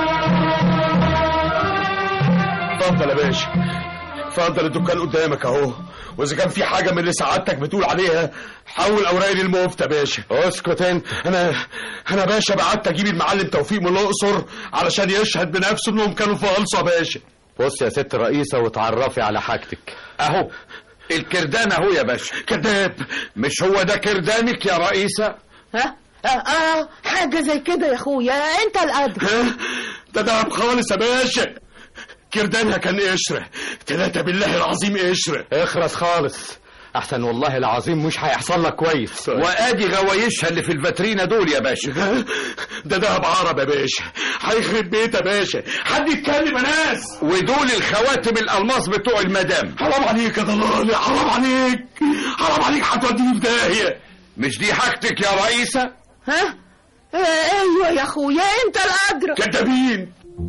اتفضل يا باشا، اتفضل، الدكان قدامك اهو، واذا كان في حاجه من اللي سعادتك بتقول عليها حول اوراقي للمفتى يا باشا. اسكت انت. انا باشا بعت اجيب المعلم توفيق من الاقصر علشان يشهد بنفسه انهم كانوا في قلصه يا باشا. بص يا ست الرئيسة وتعرفي على حاجتك. اهو الكردان اهو يا باشا. كذاب. مش هو ده كردانك يا رئيسة؟ حاجة زي كده يا اخويا، انت القدر. ده دهب خالص يا باشا، كردانها كان قشرة، 3 بالله العظيم قشرة. اخرس خالص احسن والله العظيم مش هيحصل لك كويس. وادي غوايشها اللي في الفاترينا دول يا باشا. ده دهب عرب يا باشا، هيخرب بيت يا باشا، حد يتكلم يا ناس. ودول الخواتم الالماس بتوع المدام. حرام عليك يا ضلالي، حرام عليك، حرام عليك، هتوديني في داهية. مش دي حاجتك يا رئيسة؟ ايوه يا اخويا انت القدر. كدابين.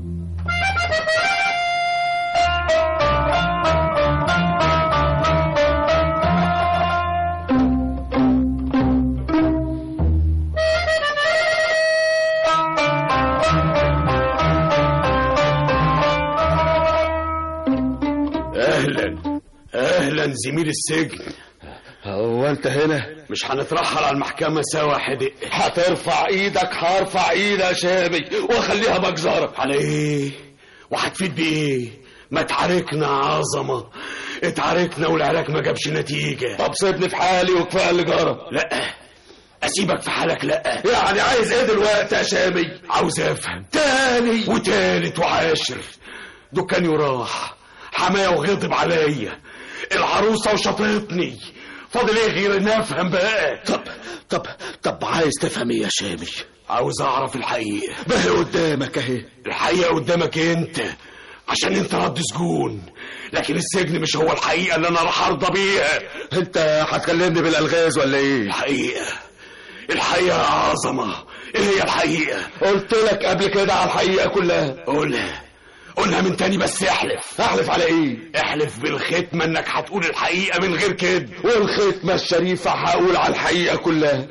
اهلا زميل السجن. هو انت هنا؟ مش هنترحل على المحكمة سوا حدق؟ هترفع ايدك؟ هرفع ايدي يا شامي واخليها مجزرة. على ايه؟ وهتفيد بايه؟ ما اتعاركنا عظمة، اتعاركنا والعلاج ما جابش نتيجة. طب سيبني في حالي وكفاية اللي جرى. لا اسيبك في حالك؟ لا. يعني عايز ايه دلوقتي يا شامي؟ عاوز افهم. تاني وتالت وعاشر. دكاني وراح، حماية وغضب عليا، العروسة وشطتني، فاضل ايه غير ان افهم بقى؟ طب عايز تفهم ايه يا شامي؟ عاوز اعرف الحقيقة. ما هي قدامك اهي. الحقيقة قدامك انت، عشان انت رد سجون، لكن السجن مش هو الحقيقة اللي انا راح ارضى بيها. انت هتكلمني بالالغاز ولا ايه؟ الحقيقة عظمة. ايه هي الحقيقة؟ قلت لك قبل كده على الحقيقة كلها. قولها من تاني، بس احلف. احلف على ايه؟ احلف بالختمة انك هتقول الحقيقة من غير كده. والختمة الشريفة هقول على الحقيقة كلها.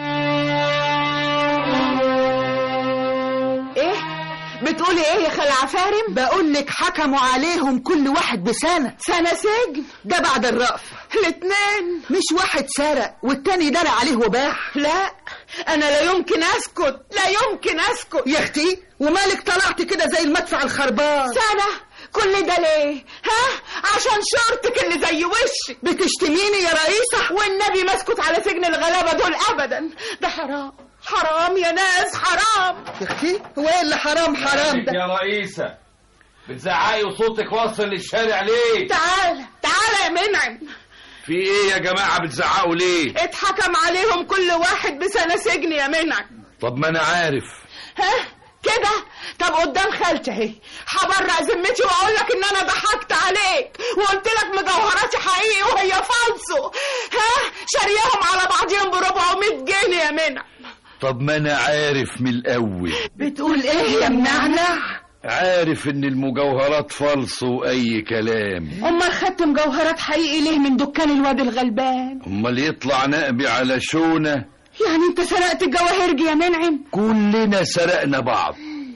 ايه بتقولي ايه يا خال عفارم؟ بقول لك حكموا عليهم كل واحد بسنة سجن. ده بعد الرأفة. الاتنين. مش واحد سرق والتاني درع عليه وباح. لا انا لا يمكن اسكت، لا يمكن اسكت يا اختي. ومالك طلعت كده زي المدفع الخربان؟ سنة كل ده ليه؟ عشان شرطك اللي زي وشك. بتشتميني يا رئيسة؟ والنبي ما اسكت على سجن الغلابة دول ابدا. ده حرام، حرام يا ناس، حرام يا اختي. هو ايه اللي حرام ده يا رئيسة؟ بتزعقي وصوتك واصل للشارع ليه؟ تعالى يا منعم. في ايه يا جماعة بتزعقوا ليه؟ اتحكم عليهم كل واحد بسنة سجن يا منعم. طب ما انا عارف. كده؟ طب قدام خالتي اهي هبرق ذمتي واقول لك ان انا ضحكت عليك وقلت لك مجوهراتي حقيقي وهي فالصو. شارياهم على بعضهم ب400 جنيه يا منعم. طب ما انا عارف من الاول. بتقول ايه يا منعنع؟ عارف ان المجوهرات فالص واي كلام. امال خدت مجوهرات حقيقي ليه من دكان الواد الغلبان؟ امال يطلع نقبي على شونه. يعني انت سرقت الجواهرجي يا منعم؟ كلنا سرقنا بعض.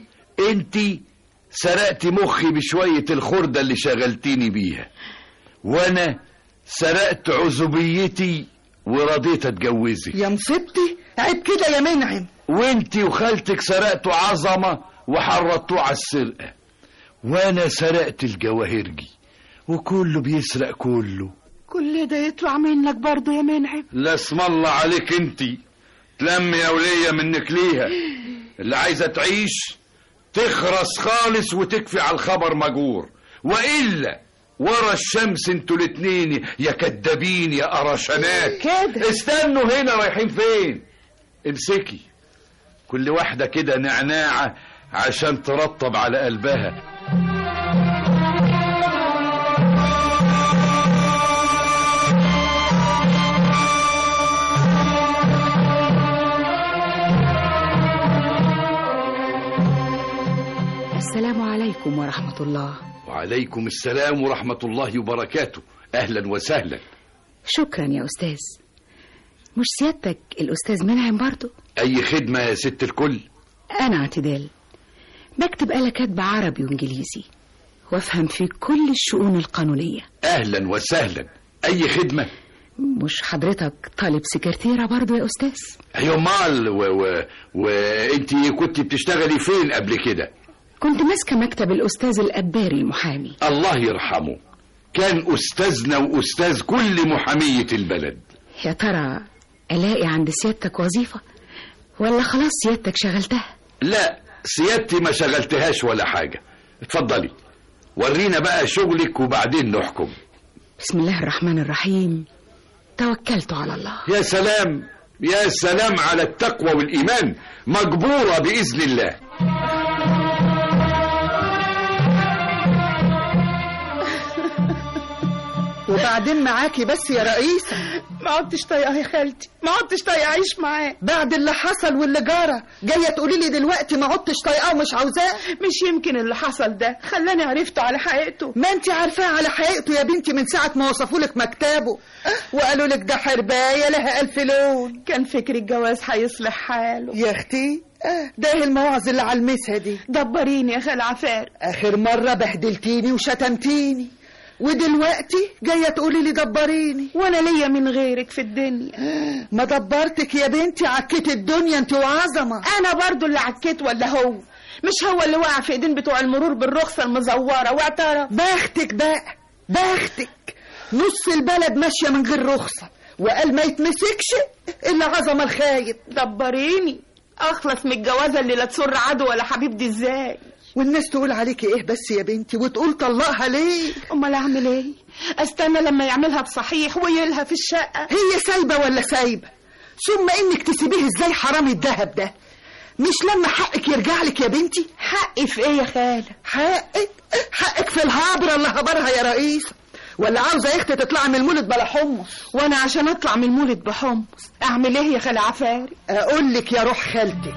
انتي سرقت مخي بشوية الخردة اللي شغلتيني بيها، وانا سرقت عزوبيتي ورضيت اتجوزك. يا مصيبتي، عيب كده يا منعم. وانتي وخالتك سرقتوا عظمة وحرضتوه على السرقة، وانا سرقت الجواهرجي، وكله بيسرق كله. كل ده يطلع منك برضو يا منعم؟ لا اسم الله عليك انتي، تلمي يا ولية منك ليها. اللي عايزة تعيش تخرس خالص وتكفي على الخبر مجور، وإلا ورا الشمس انتوا الاتنين يا كدابين يا قرشانات كده. استنوا هنا، رايحين فين؟ امسكي كل واحدة كده نعناعة عشان ترطب على قلبها. السلام عليكم ورحمة الله. وعليكم السلام ورحمة الله وبركاته. أهلا وسهلا. شكرا يا أستاذ. مش سيادتك الأستاذ منعم برضو؟ اي خدمة يا ست الكل؟ أنا اعتدال، بكتب آلة كاتبة عربي وإنجليزي، وأفهم في كل الشؤون القانونية. اهلا وسهلا، اي خدمة؟ مش حضرتك طالب سكرتيرة برضو يا أستاذ؟ ايوه مال وانتي كنت بتشتغلي فين قبل كده؟ كنت ماسكة مكتب الأستاذ الأباري المحامي. الله يرحمه، كان أستاذنا وأستاذ كل محامية البلد. يا ترى ألاقي عند سيادتك وظيفة ولا خلاص سيادتك شغلتها؟ لا، سيادتي ما شغلتهاش ولا حاجة. اتفضلي ورينا بقى شغلك وبعدين نحكم. بسم الله الرحمن الرحيم، توكلت على الله. يا سلام يا سلام على التقوى والإيمان، مجبورة بإذن الله. وبعدين معاكي بس يا رئيسة؟ ما عدتش طايقه يا خالتي، ما عدتش طايقه اعيش معاه بعد اللي حصل واللي جرى. جايه تقولي لي دلوقتي ما عدتش طايقاه ومش عاوزاه؟ مش يمكن اللي حصل ده خلاني عرفته على حقيقته؟ ما انت عارفاه على حقيقته يا بنتي من ساعه ما وصفوا لك مكتبه وقالوا لك ده حربايه لها 1000 لون. كان فكري الجواز هيصلح حاله يا اختي. ده المواعظ اللي على المسها دي. دبريني يا خال عفار، اخر مره بهدلتيني وشتمتيني، ودلوقتي جايه تقولي لي دبريني. وانا ليا من غيرك في الدنيا؟ ما دبرتك يا بنتي، عكيت الدنيا انت وعظمه. انا برضو اللي عكيت ولا هو؟ مش هو اللي وقع في ايدين بتوع المرور بالرخصه المزوره واعترف؟ بختك بقى، بختك. نص البلد ماشيه من غير رخصه وقال ما يتمسكش الا عظمه الخايب. دبريني اخلص من الجوازه اللي لا تسر عدو ولا حبيب دي ازاي؟ والناس تقول عليكي ايه بس يا بنتي وتقول طلقها ليه؟ امال اعمل ايه؟ استنى لما يعملها بصحيح ويلها في الشقه؟ هي سايبه ولا سايبه؟ ثم انك تسيبيه ازاي حرام الذهب ده؟ مش لما حقك يرجع لك يا بنتي؟ حقي في ايه يا خاله؟ حقك في الهابره اللي هبرها يا رئيس. ولا عاوزه يا اختي تطلعي من المولد بلا حمص؟ وانا عشان اطلع من المولد بحمص اعمل ايه يا خاله عفاري؟ اقول لك يا روح خالتك،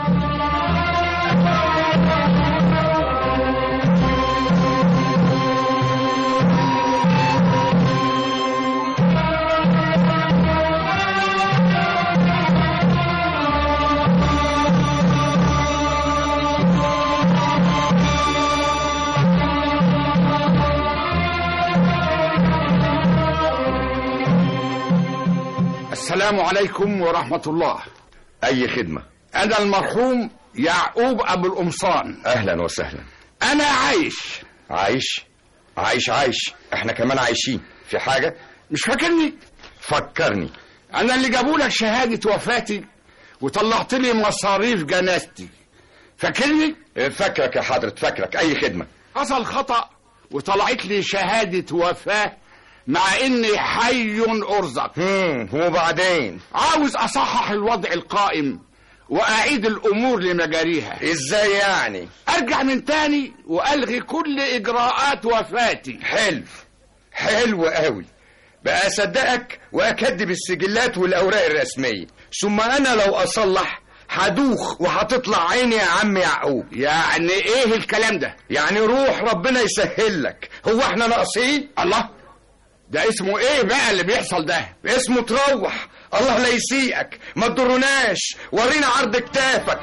السلام عليكم ورحمة الله. أي خدمة؟ أنا المرحوم يعقوب أبو القمصان. أهلا وسهلا. أنا عايش. عايش عايش عايش، احنا كمان عايشين. في حاجة؟ مش فاكرني؟ فكرني. أنا اللي جابولك شهادة وفاتي وطلعت لي مصاريف جنازتي، فاكرني؟ فاكرك يا حضرة، فاكرك. أي خدمة؟ حصل خطأ وطلعت لي شهادة وفاة مع اني حي ارزق. وبعدين؟ عاوز اصحح الوضع القائم واعيد الامور لمجاريها. ازاي يعني؟ ارجع من تاني والغي كل اجراءات وفاتي. حلو، حلو قوي. بقى اصدقك واكدب السجلات والاوراق الرسميه، ثم انا لو اصلح هدوخ وهتطلع عيني يا عم يعقوب. يعني ايه الكلام ده؟ يعني روح ربنا يسهل لك. هو احنا ناقصين؟ الله، ده اسمه ايه بقى اللي بيحصل ده؟ اسمه تروح. الله لا يسيئك، ما تضرناش، ورينا عرض كتافك.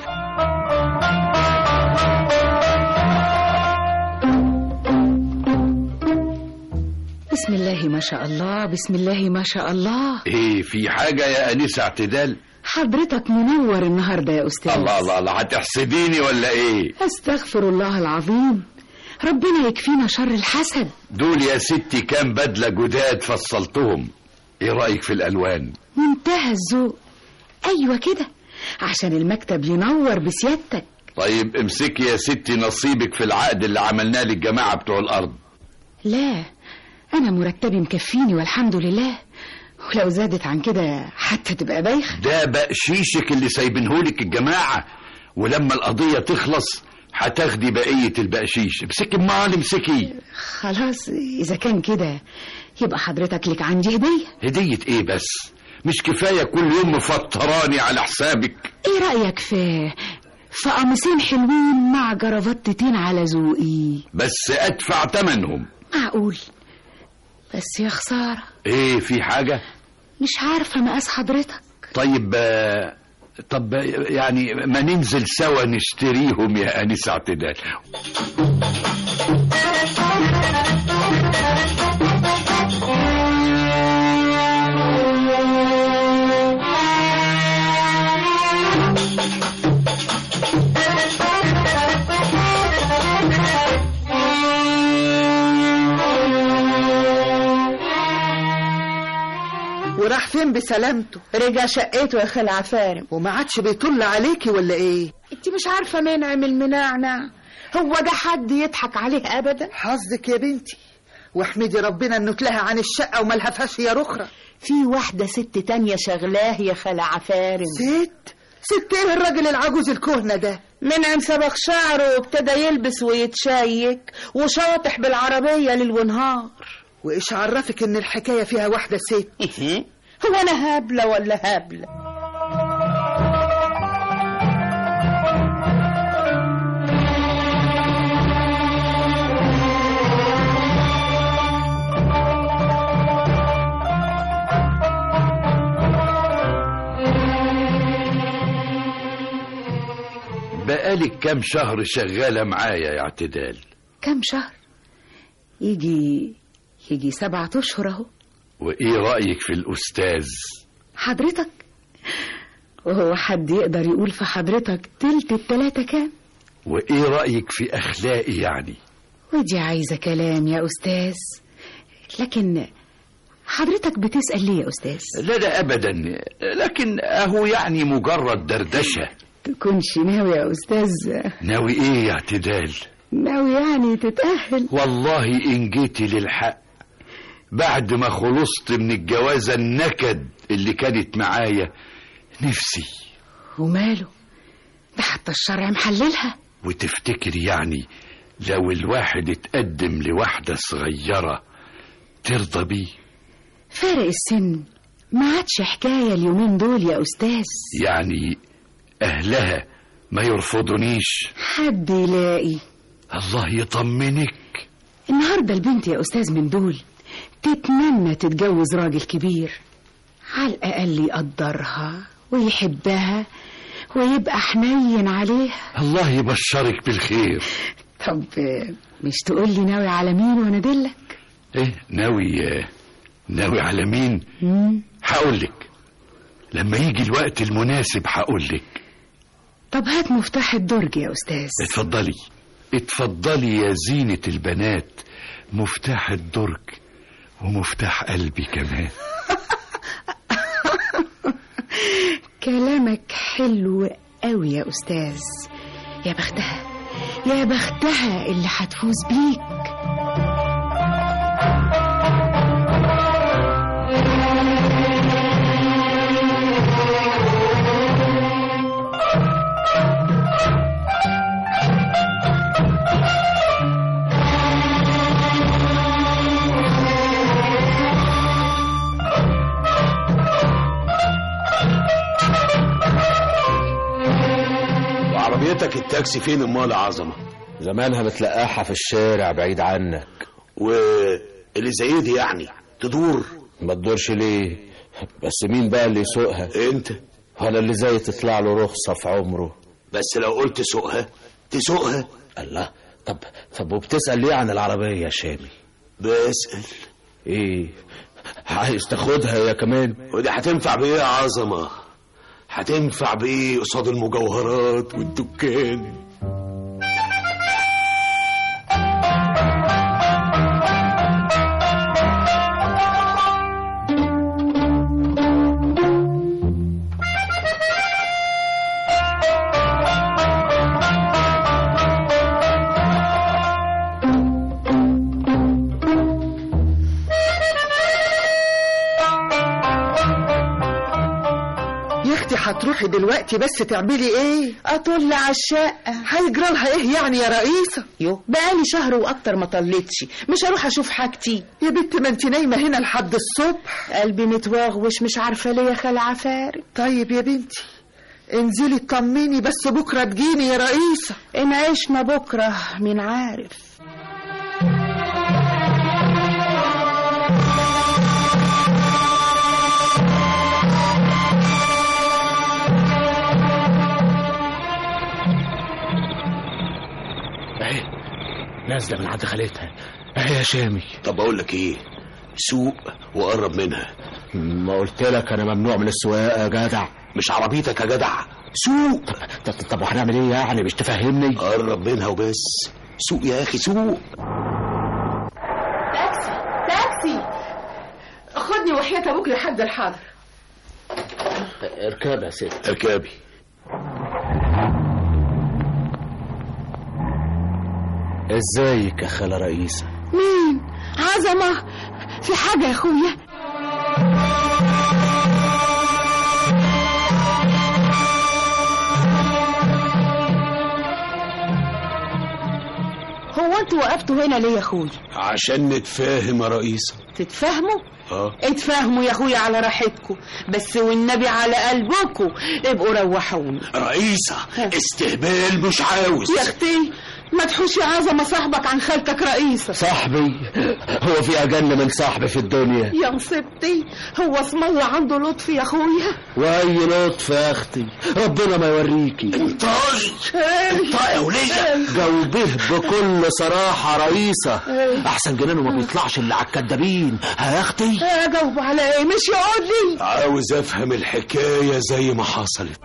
بسم الله ما شاء الله، بسم الله ما شاء الله. ايه في حاجة يا أنسة اعتدال؟ حضرتك منور النهارده يا أستاذ. الله الله الله، هتحسديني ولا ايه؟ استغفر الله العظيم، ربنا يكفينا شر الحسد. دول يا ستي كام بدلة جداد فصلتهم. ايه رأيك في الألوان؟ منتهى الذوق. ايوه كده عشان المكتب ينور بسيادتك. طيب امسكي يا ستي نصيبك في العقد اللي عملناه للجماعة بتوع الأرض. لا، أنا مرتبي مكفيني والحمد لله، ولو زادت عن كده حتى تبقى بايخة. ده بقشيشك اللي سايبينهولك الجماعة، ولما القضية تخلص هتاخدي بقية البقشيش. امسكي امال امسكي. خلاص إذا كان كده يبقى حضرتك لك عندي هدية. هدية ايه بس؟ مش كفاية كل يوم مفطراني على حسابك؟ ايه رأيك في قميصين حلوين مع جرافطتين على ذوقي؟ بس ادفع تمنهم. معقول؟ بس يا خسارة. ايه في حاجة؟ مش عارفة مقاس حضرتك. طيب طب يعني ما ننزل سوا نشتريهم يا أنسة اعتدال. وراح فين بسلامته؟ رجع شقته يا خال عفارم. وما عادش بيطل عليكي ولا ايه؟ انت مش عارفه منعم المنعنع؟ هو ده حد يضحك عليه ابدا؟ حظك يا بنتي، واحمدي ربنا انه تلهى عن الشقه وما لهفاش يا رخره. في واحده ست تانية شغلاه يا خال عفارم. ست ايه الراجل العجوز الكهنه ده؟ منعم سبق شعره وابتدى يلبس ويتشيك وشاطح بالعربيه ليل ونهار. وايش عرفك ان الحكايه فيها واحده ست؟ هو انا هبله ولا هبله؟ بقالك كام شهر شغالة معايا يا اعتدال؟ كام شهر؟ يجي 7 أشهر اهو. وايه رأيك في الأستاذ؟ حضرتك؟ وهو حد يقدر يقول في حضرتك تلت التلاتة كام؟ وايه رأيك في أخلاقي يعني؟ ودي عايزة كلام يا أستاذ. لكن حضرتك بتسأل ليه يا أستاذ؟ لا أبدا، لكن أهو يعني مجرد دردشة. تكونش ناوي يا أستاذ؟ ناوي ايه يا اعتدال؟ ناوي يعني تتأهل؟ والله إن جيتي للحق بعد ما خلصت من الجوازة النكد اللي كانت معايا نفسي. وماله؟ ده حتى الشرع محللها. وتفتكر يعني لو الواحد اتقدم لواحدة صغيرة ترضى بيه؟ فارق السن ما عادش حكاية اليومين دول يا أستاذ. يعني أهلها ما يرفضونيش؟ حد يلاقي. الله يطمنك. النهاردة البنت يا أستاذ من دول تتمنى تتجوز راجل كبير على الأقل يقدرها ويحبها ويبقى حنين عليها. الله يبشرك بالخير. طب مش تقول لي ناوي على مين وانا ادلك؟ ايه ناوي على مين؟ هقولك لما يجي الوقت المناسب هقولك. طب هات مفتاح الدرج يا أستاذ. اتفضلي يا زينة البنات، مفتاح الدرج ومفتاح قلبي كمان. كلامك حلو قوي يا أستاذ. يا بختها يا بختها اللي هتفوز بيك. عربيتك التاكسي فين امال يا عظمه؟ زمانها متلقاحة في الشارع بعيد عنك. واللي زي دي يعني تدور؟ ما تدورش ليه؟ بس مين بقى اللي يسوقها؟ انت. ولا اللي زي تطلع له رخصة في عمره؟ بس لو قلت سوقها تسوقها. الله. طب وبتسأل ليه عن العربية يا شامي؟ بسأل. ايه عايز تاخدها يا كمان؟ ودي هتنفع بايه يا عظمه؟ هتنفع بايه قصاد المجوهرات والدكان؟ هتروحي دلوقتي بس تعملي ايه؟ اطل على الشقه. هيجرالها ايه يعني يا رئيسه؟ بقالي شهر واكتر ما طلتش، مش هروح اشوف حاجتي يا بنت. ما انت نايمه هنا لحد الصبح. قلبي متواغوش مش عارفه ليه يا خال عفارم. طيب يا بنتي انزلي اطمني بس بكره تجيني يا رئيسه. ان عشنا بكره مين عارف. اهي نازله من عند خالتها اهي يا شامي. طب اقول لك ايه، سوق وقرب منها. ما قلت لك انا ممنوع من السواقه يا جدع. مش عربيتك يا جدع، سوق. طب وهنعمل ايه يعني؟ مش تفهمني؟ قرب منها وبس. سوق يا اخي سوق. تاكسي خدني وحياة ابوك لحد الحاضر. اركبي يا ست. اركبي. ازيك يا خالة رئيسة؟ مين؟ عظمة؟ في حاجة يا اخويا؟ هو انتوا وقفتوا هنا ليه يا اخويا؟ عشان نتفاهم يا رئيسة. تتفاهموا؟ اه اتفاهموا يا اخويا على راحتكم، بس والنبي على قلبكم ابقوا روحوني. رئيسة استهبال مش عاوز. يا اختي ما تحوش يا عظمة صاحبك عن خالتك رئيسة. صاحبي؟ هو في اجل من صاحبي في الدنيا؟ يا مصيبتي، هو اسم الله عنده لطف يا اخويا. واي لطف يا اختي، ربنا ما يوريكي. انطقي يا ولية. جاوبيه بكل صراحة رئيسة، احسن جنانه ما بيطلعش الا على الكدابين. ها يا اختي؟ اجاوب على ايه؟ مش يقول لي. عاوز افهم الحكاية زي ما حصلت.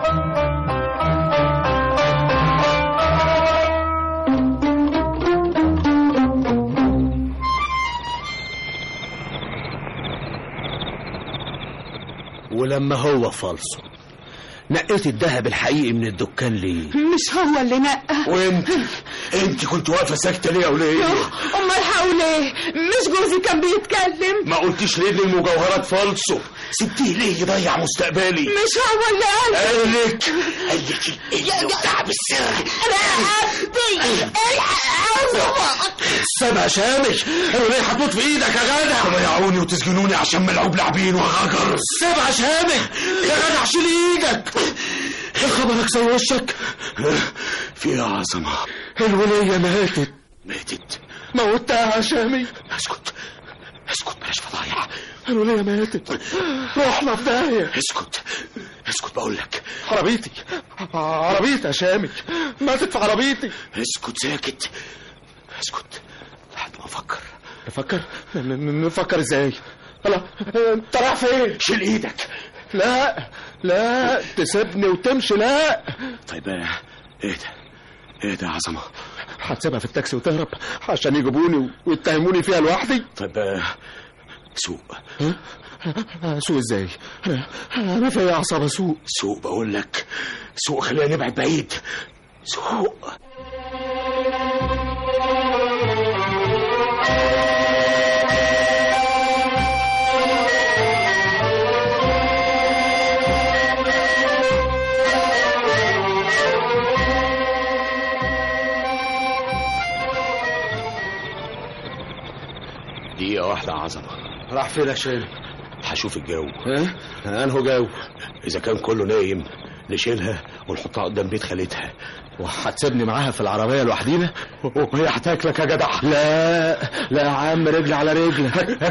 ولما هو فالصو نقيت الذهب الحقيقي من الدكان ليه؟ مش هو اللي نقى. انت كنت واقفه ساكته ليه يا وليه؟ امال هقول ايه؟ مش جوزي كان بيتكلم؟ ما قلتيش ليه ان المجوهرات فالصو؟ سبتيه ليه يضيع مستقبلي؟ مش هو اللي قالك الانت بتاع بالسر. سامع شامش؟ وليه هتموت في ايدك يا جدع؟ تضيعوني وتسجنوني عشان ملعوب لاعبين وغجر. سامع شامش يا جدع؟ شيل ايدك. خبرك زي وشك. في عظمة الولية ماتت. ماتت؟ موتها يا شامي. اسكت بلاش فضايح. الولية ماتت، روحنا في داهية. اسكت بقول لك. عربيتي يا شامي، ماتت في عربيتي. اسكت ساكت. اسكت لحد ما افكر. نفكر ازاي؟ هلا انت رايح فين؟ شيل ايدك. لا تسيبني وتمشي. لا. طيب ايه ده يا عظمة؟ هتسيبها في التاكسي وتهرب عشان يجيبوني ويتهموني فيها لوحدي؟ طيب سوق. سوق ازاي؟ انا في اعصاب سوق بقول لك. سوق خلينا نبعد بعيد. سوق. دقيقة واحدة يا عظمة. راح فين يا شامي؟ هشوف الجو. انه جو؟ إذا كان كله نايم نشيلها ونحطها قدام بيت خالتها. وهتسيبني معاها في العربية لوحدينا؟ وهي هتاكلك يا جدع. لا يا عم، رجل على رجلك يا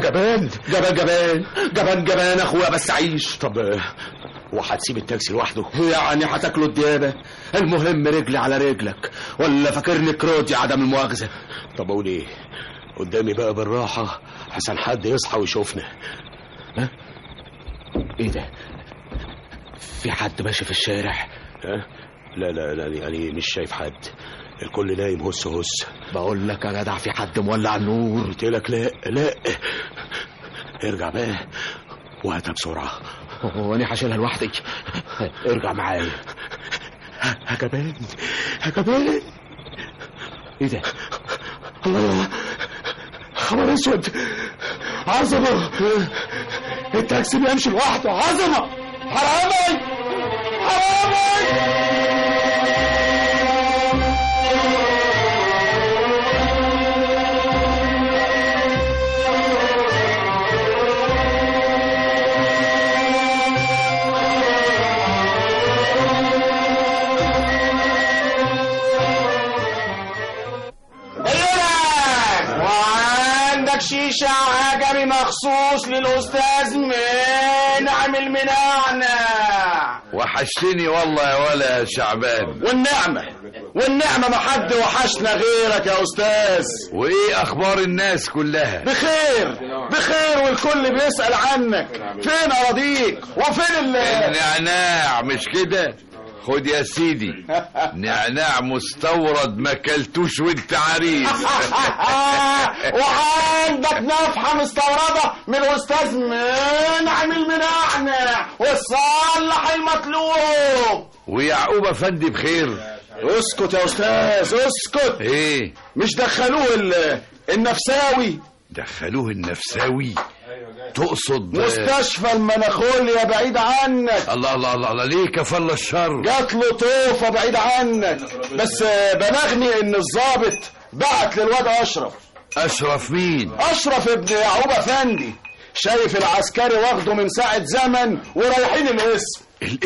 جبان اخويا، بس عيش. طب وهتسيب التاكسي لوحده؟ يعني هتاكله الديابة. المهم رجلي على رجلك، ولا فاكرني كرودي عدم المؤاخذة؟ طب اقول ايه؟ قدامي بقى بالراحة حسن حد يصحى ويشوفنا. ايه ده؟ في حد ماشي في الشارع؟ لا يعني مش شايف حد، الكل نايم هس. بقول لك يا جدع في حد مولع النور. قلت لك لا. ارجع بقى وهاتها بسرعة. هو انا هشيلها لوحدي؟ ارجع معايا. هجبان. ايه ده؟ الله، خبر اسود. عظمة، التاكسي بيمشي لوحده. عظمة، حرامي. لك شيشة عجمي مخصوص للأستاذ منعم المنعنع. وحشتني والله يا ولا يا شعبان. والنعمة ما حد وحشنا غيرك يا أستاذ. وإيه أخبار الناس كلها؟ بخير والكل بيسأل عنك. فين أراضيك وفين النعناع مش كده؟ خد يا سيدي نعناع مستورد ما كلتوش وانت عريس. وعندك نفحة مستوردة من الأستاذ منعم المنعنع والصالح المطلوب. ويعقوب أفندي بخير؟ اسكت يا أستاذ اسكت. ايه مش دخلوه النفساوي؟ دخلوه النفساوي؟ تقصد مستشفى المناخوليا بعيد عنك. الله الله الله, الله. ليه كفل الشر؟ جات له طوفة بعيد عنك. بس بلغني ان الضابط بعت للواد اشرف. اشرف مين؟ اشرف ابن يعقوب افندي. شايف العسكري واخده من ساعة زمن ورايحين الاسم.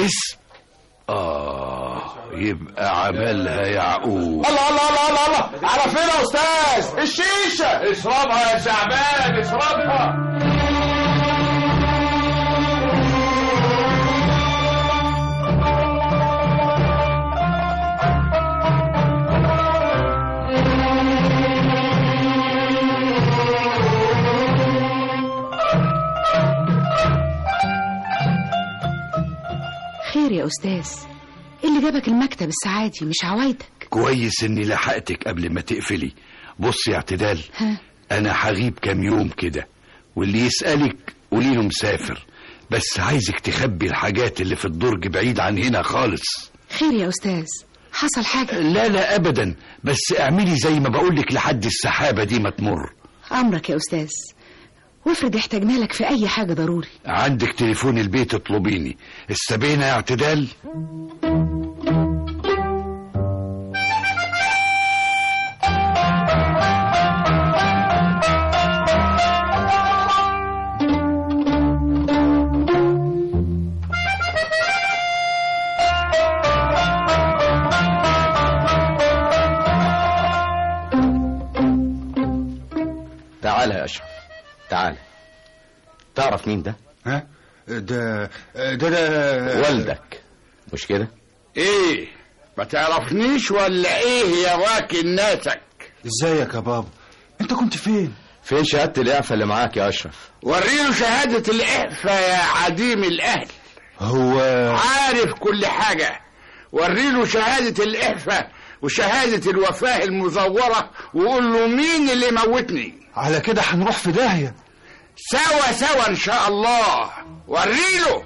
يبقى عملها يعقوب. الله الله الله الله الله. على فين يا استاذ؟ الشيشة اشربها يا شعبان اشربها. خير يا أستاذ؟ إيه اللي جابك المكتب السعادي مش عوايدك؟ كويس إني لحقتك قبل ما تقفلي. بص يا اعتدال، أنا هغيب كام يوم كده، واللي يسألك قولي له مسافر، بس عايزك تخبي الحاجات اللي في الدرج بعيد عن هنا خالص. خير يا أستاذ؟ حصل حاجة؟ لا أبدا، بس اعملي زي ما بقولك لحد السحابة دي ما تمر. أمرك يا أستاذ. وافرض احتاجنا لك في أي حاجة ضروري. عندك تليفون البيت اطلبيني. السبينة يا اعتدال. تعال يا أشرف، تعال. تعرف مين ده؟ ها؟ ده والدك مش كده؟ ايه ما تعرفنيش ولا ايه يا واكل ناسك؟ ازيك يا بابا؟ انت كنت فين شهادة الإعفاء اللي معاك يا أشرف؟ وريله شهادة الإعفاء يا عديم الأهل. هو عارف كل حاجة. وريله شهادة الإعفاء وشهادة الوفاة المزورة وقول له مين اللي موتني. على كده هنروح في داهية. سوا ان شاء الله. وريله.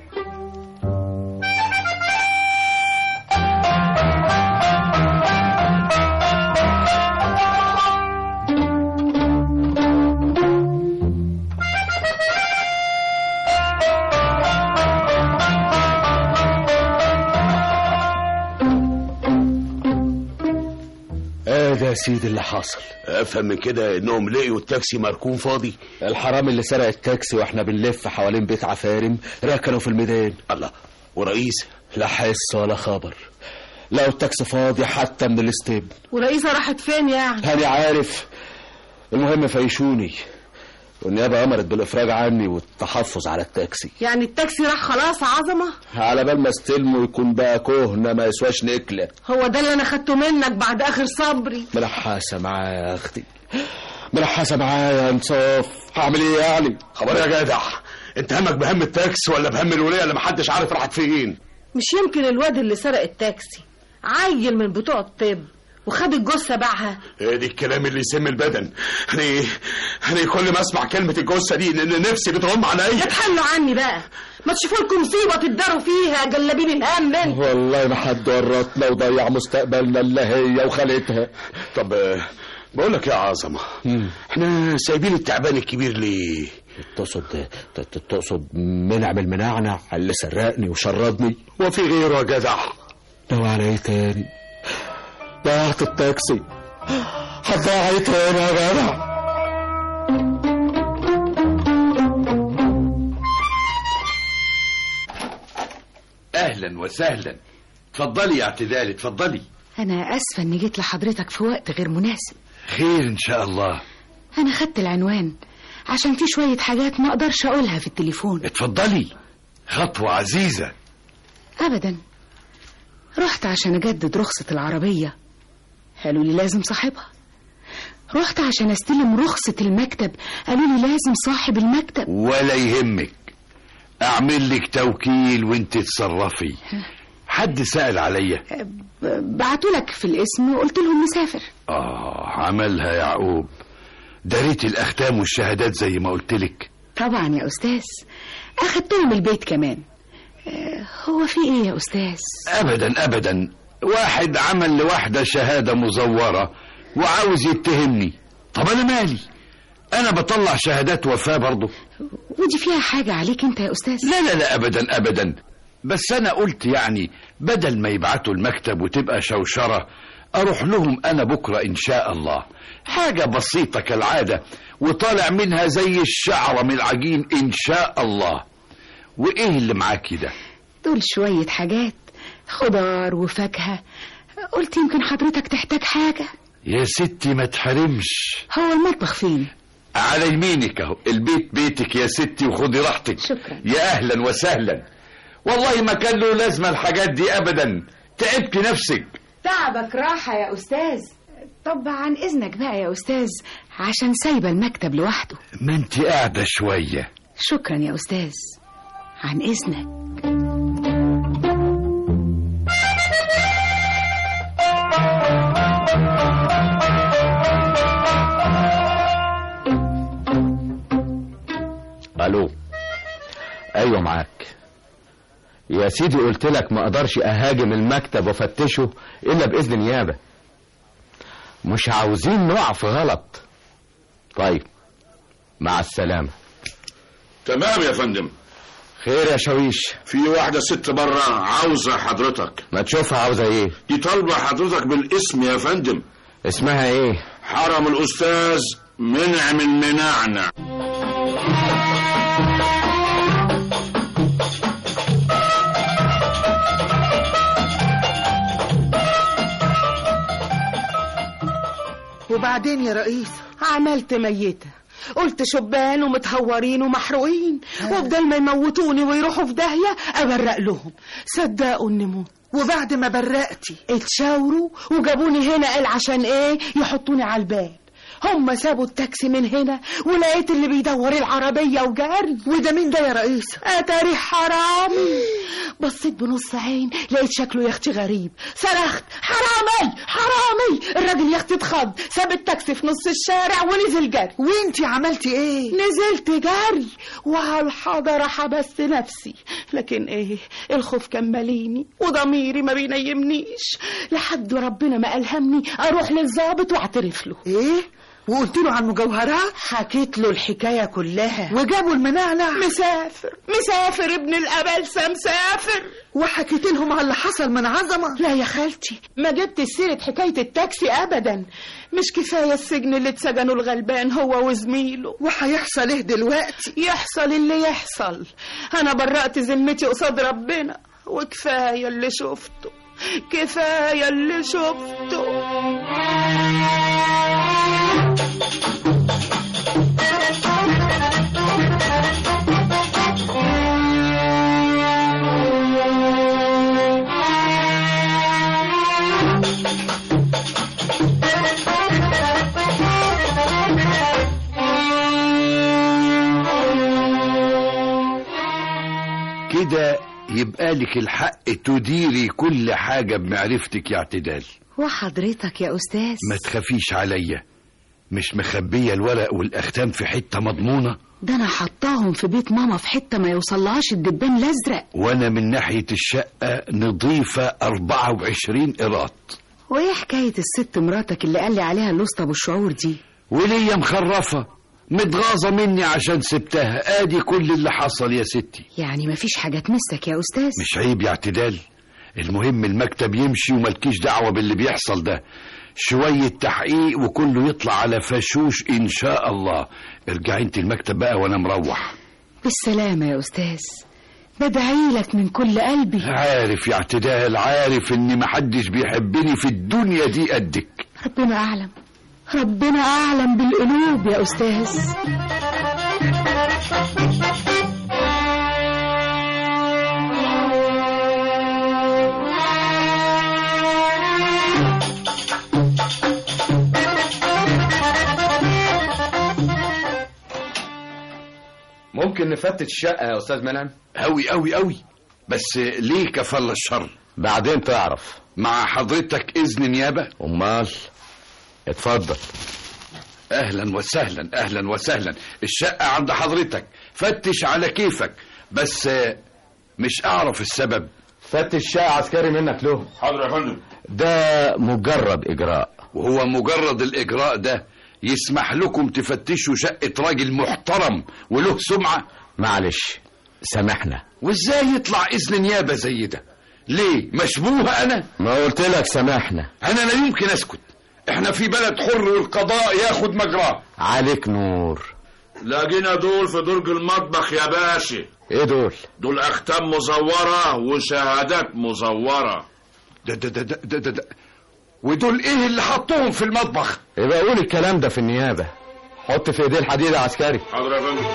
ده يا سيدي اللي حاصل. افهم من كده انهم لقيوا التاكسي مركون فاضي. الحرامي اللي سرق التاكسي واحنا بنلف حوالين بيت عفارم ركنوا في الميدان. الله. ورئيس؟ لا حس ولا خبر. لقوا التاكسي فاضي حتى من الاستبن. ورئيسة راحت فين يعني؟ أنا عارف. المهم فيشوني، والنيابة أمرت بالإفراج عني والتحفظ على التاكسي. يعني التاكسي راح خلاص عظمة؟ على بال ما استلمه يكون بقى كهنة ما يسواش نكلة. هو ده اللي أنا خدته منك بعد آخر صبري. ملحسة معايا يا أختي، ملحسة معايا انصاف. هعمل إيه يعني؟ خبر يا جدع، أنت همك بهم التاكسي ولا بهم الولية اللي محدش عارف راحت فين؟ مش يمكن الواد اللي سرق التاكسي عيل من بتوع الطب وخد الجثة باعها؟ ايه دي الكلام اللي يسم البدن. أنا كل ما اسمع كلمة الجثة دي ان نفسي بتغم عليا. اتحلوا عني بقى، ما تشوفوا لكم مصيبة تداروا فيها جلابين الهم من. والله ما حد ورطنا وضيع مستقبلنا الا هي وخالتها. طب بقول لك يا عظمة، احنا سايبين التعبان الكبير ليه؟ تقصد منعم المنعنع اللي سرقني وشردني؟ وفي غيره يا جدع؟ ناوي على ايه تاني؟ ضيعت التاكسي، هتضيع ايه تاني يا جدع؟ اهلا وسهلا. اتفضلي يا اعتدال، اتفضلي. انا اسفه اني جيت لحضرتك في وقت غير مناسب. خير ان شاء الله. انا خدت العنوان عشان في شوية حاجات ما اقدرش اقولها في التليفون. اتفضلي، خطوة عزيزة. ابدا، رحت عشان اجدد رخصة العربية، قالوا لي لازم صاحبها. رحت عشان استلم رخصة المكتب، قالوا لي لازم صاحب المكتب. ولا يهمك، اعمل لك توكيل وانت تصرفي. حد سأل عليا؟ بعتولك في الاسم وقلت لهم مسافر. عملها يعقوب، داريت الاختام والشهادات زي ما قلت لك. طبعا يا استاذ، اخدتهم البيت كمان. هو في ايه يا استاذ؟ ابدا ابدا، واحد عمل لواحدة شهادة مزورة وعاوز يتهمني. طب انا مالي؟ انا بطلع شهادات وفاة برضو. ودي فيها حاجة عليك انت يا استاذ؟ لا ابدا ابدا، بس انا قلت يعني بدل ما يبعتوا المكتب وتبقى شوشرة، اروح لهم انا بكرة ان شاء الله. حاجة بسيطة كالعادة وطالع منها زي الشعرة من العجين ان شاء الله. وايه اللي معاكي ده؟ دول شوية حاجات، خضار وفاكهة. قلت يمكن حضرتك تحتاج حاجة. يا ستي ما تحرمش. هو المطبخ فين؟ على يمينك اهو، البيت بيتك يا ستي وخدي راحتك. شكرا. يا اهلا وسهلا، والله ما كان له لازمة الحاجات دي ابدا، تعبت نفسك. تعبك راحة يا استاذ. طب عن اذنك بقى يا استاذ، عشان سايبة المكتب لوحده. ما انت قاعدة شوية. شكرا يا استاذ، عن اذنك. الو. ايوه معاك يا سيدي. قلت لك ما اقدرش اهاجم المكتب وافتشه الا باذن نيابه. مش عاوزين نقع في غلط. طيب مع السلامه. تمام يا فندم. خير يا شويش؟ في واحدة ست برا عاوزة حضرتك. ما تشوفها عاوزة ايه؟ دي طالبة حضرتك بالاسم يا فندم. اسمها ايه؟ حرم الأستاذ منعم المنعنع. وبعدين يا رئيس؟ عملت ميتة، قلت شبان ومتهورين ومحروقين، وبدل ما يموتوني ويروحوا في داهية أبرق لهم. صدقوا إني موت. وبعد ما برقتي اتشاوروا وجابوني هنا، قال عشان ايه؟ يحطوني على الباب. هم سابوا التاكسي من هنا ولقيت اللي بيدور العربية وجري. وده مين ده يا رئيس؟ اتاري حرامي. بصيت بنص عين لقيت شكله يا اختي غريب، صرخت حرامي حرامي. الراجل يا اختي اتخض، ساب التاكسي في نص الشارع ونزل جري. وانتي عملتي ايه؟ نزلت جري وعلى الحضرة حبست نفسي، لكن ايه، الخوف كان ماليني وضميري ما بينيمنيش لحد ربنا ما ألهمني اروح للضابط واعترف له. ايه؟ وقلت له عن المجوهرات؟ حكيت له الحكاية كلها. وجابوا المنعنع؟ مسافر ابن الأبلسة مسافر. وحكيت لهم على اللي حصل من عظمة؟ لا يا خالتي، ما جبت سيرة حكاية التاكسي أبدا. مش كفاية السجن اللي اتسجنوا الغلبان هو وزميله. وهيحصل ايه دلوقتي؟ يحصل اللي يحصل، أنا برأت ذمتي قصاد ربنا، وكفاية اللي شفته، كفاية اللي شفته. كده يبقى لك الحق تديري كل حاجة بمعرفتك يا اعتدال. وحضرتك يا أستاذ؟ ما تخافيش عليا، مش مخبية الورق والأختام في حتة مضمونة. ده أنا حطاهم في بيت ماما في حتة ما يوصلهاش الدبان الأزرق. وأنا من ناحية الشقة نضيفة 24 قراط. وإيه حكاية الست مراتك اللي قال لي عليها الوسطى بالشعور دي؟ وليا مخرفة متغاظة مني عشان سبتها. ادي كل اللي حصل يا ستي. يعني مفيش حاجة تمسك يا أستاذ؟ مش عيب يا اعتدال، المهم المكتب يمشي وملكيش دعوة باللي بيحصل ده. شوية تحقيق وكله يطلع على فشوش ان شاء الله. ارجعي انت المكتب بقى وانا مروح. بالسلامة يا أستاذ، بدعي لك من كل قلبي. عارف يا اعتدال، عارف ان محدش بيحبني في الدنيا دي قدك. ربنا أعلم، ربنا أعلم بالقلوب يا أستاذ. ممكن نفتش الشقة يا أستاذ منعم؟ أوي أوي أوي، بس ليه كفل الشر؟ بعدين تعرف. مع حضرتك إذن نيابة؟ أمال. اتفضل. أهلا وسهلا أهلا وسهلا، الشقة عند حضرتك، فتش على كيفك، بس مش أعرف السبب. فتش الشقة عسكري منك له. حاضر يا فندم. ده مجرد إجراء. وهو مجرد الإجراء ده يسمح لكم تفتشوا شقة راجل محترم وله سمعة؟ معلش سامحنا. وازاي يطلع إذن نيابة زي ده؟ ليه مشبوه أنا؟ ما قلت لك سامحنا. أنا لا يمكن أسكت، احنا في بلد حر والقضاء ياخد مجراه. عليك نور. لقينا دول في درج المطبخ يا باشا. ايه دول؟ دول اختام مزورة وشهادات مزورة. ده ودول ايه اللي حطوهم في المطبخ؟ يبقى قول الكلام ده في النيابة. حط في ايديه الحديد يا عسكري. حاضر يا فندم.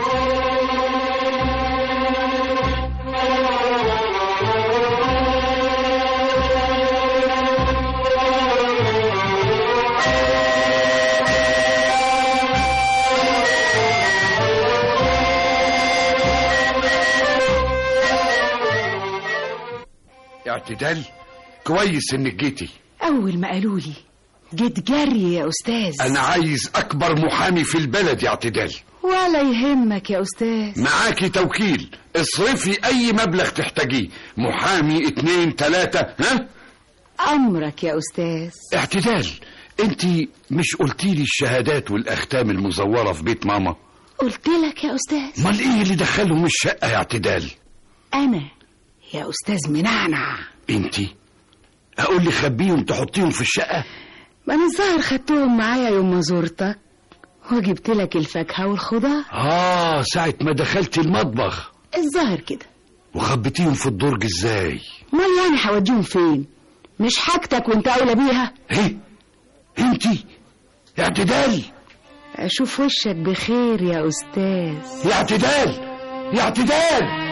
اعتدال؟ كويس انك جيتي. أول ما قالوا لي جيت جري يا أستاذ. أنا عايز أكبر محامي في البلد يا اعتدال. ولا يهمك يا أستاذ. معاكي توكيل، اصرفي أي مبلغ تحتاجيه، محامي 2 3. ها؟ أمرك يا أستاذ. اعتدال، أنت مش قلتيلي الشهادات والأختام المزورة في بيت ماما؟ قلت لك يا أستاذ. امال إيه اللي دخلهم الشقة يا اعتدال؟ أنا يا أستاذ منعنع. أنت أقول لي خبيهم تحطيهم في الشقة؟ ما أنا الظاهر خدتهم معايا يوم ما زرتك وجبت لك الفاكهة والخضار. ساعة ما دخلت المطبخ الظاهر كده. وخبيتيهم في الدرج ازاي؟ امال يعني هوديهم فين؟ مش حاجتك وانت أولى بيها. ايه انت يا اعتدال؟ أشوف وشك بخير يا أستاذ. يا اعتدال يا اعتدال.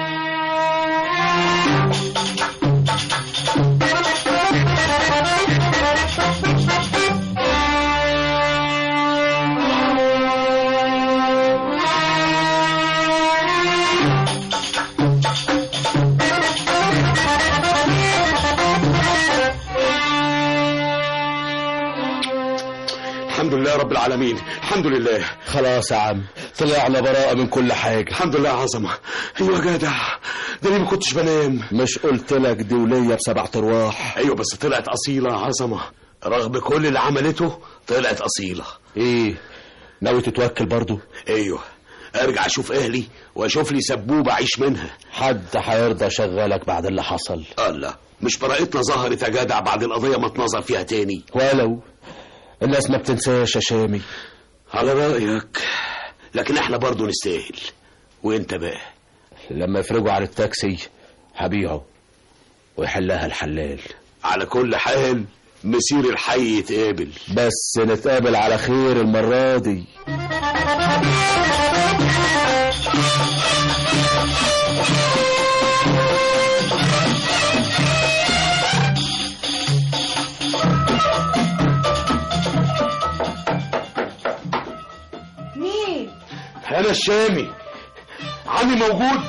الحمد لله رب العالمين، الحمد لله. خلاص يا عم، طلعنا براءة من كل حاجة. الحمد لله عظمة. ايوه يا جدع، ده ليه ما كنتش بنام؟ مش قلت لك دي ولية ب7 أرواح؟ ايوه بس طلعت أصيلة عظمة، رغم كل اللي عملته طلعت أصيلة. ايه ناوي تتوكل برضو؟ ايوه، ارجع اشوف اهلي واشوف لي سبوبة اعيش منها. حد هيرضى شغلك بعد اللي حصل؟ الله، مش براءتنا ظهرت يا جدع بعد القضية ما اتنظر فيها تاني؟ ولو الناس ما بتنساش يا شامي. على رأيك، لكن احنا برضو نستاهل. وانت بقى لما يفرجوا على التاكسي هبيعه ويحلها الحلال. على كل حال مسير الحي يتقابل، بس نتقابل على خير المرة دي. مين؟ انا الشامي. عمي موجود؟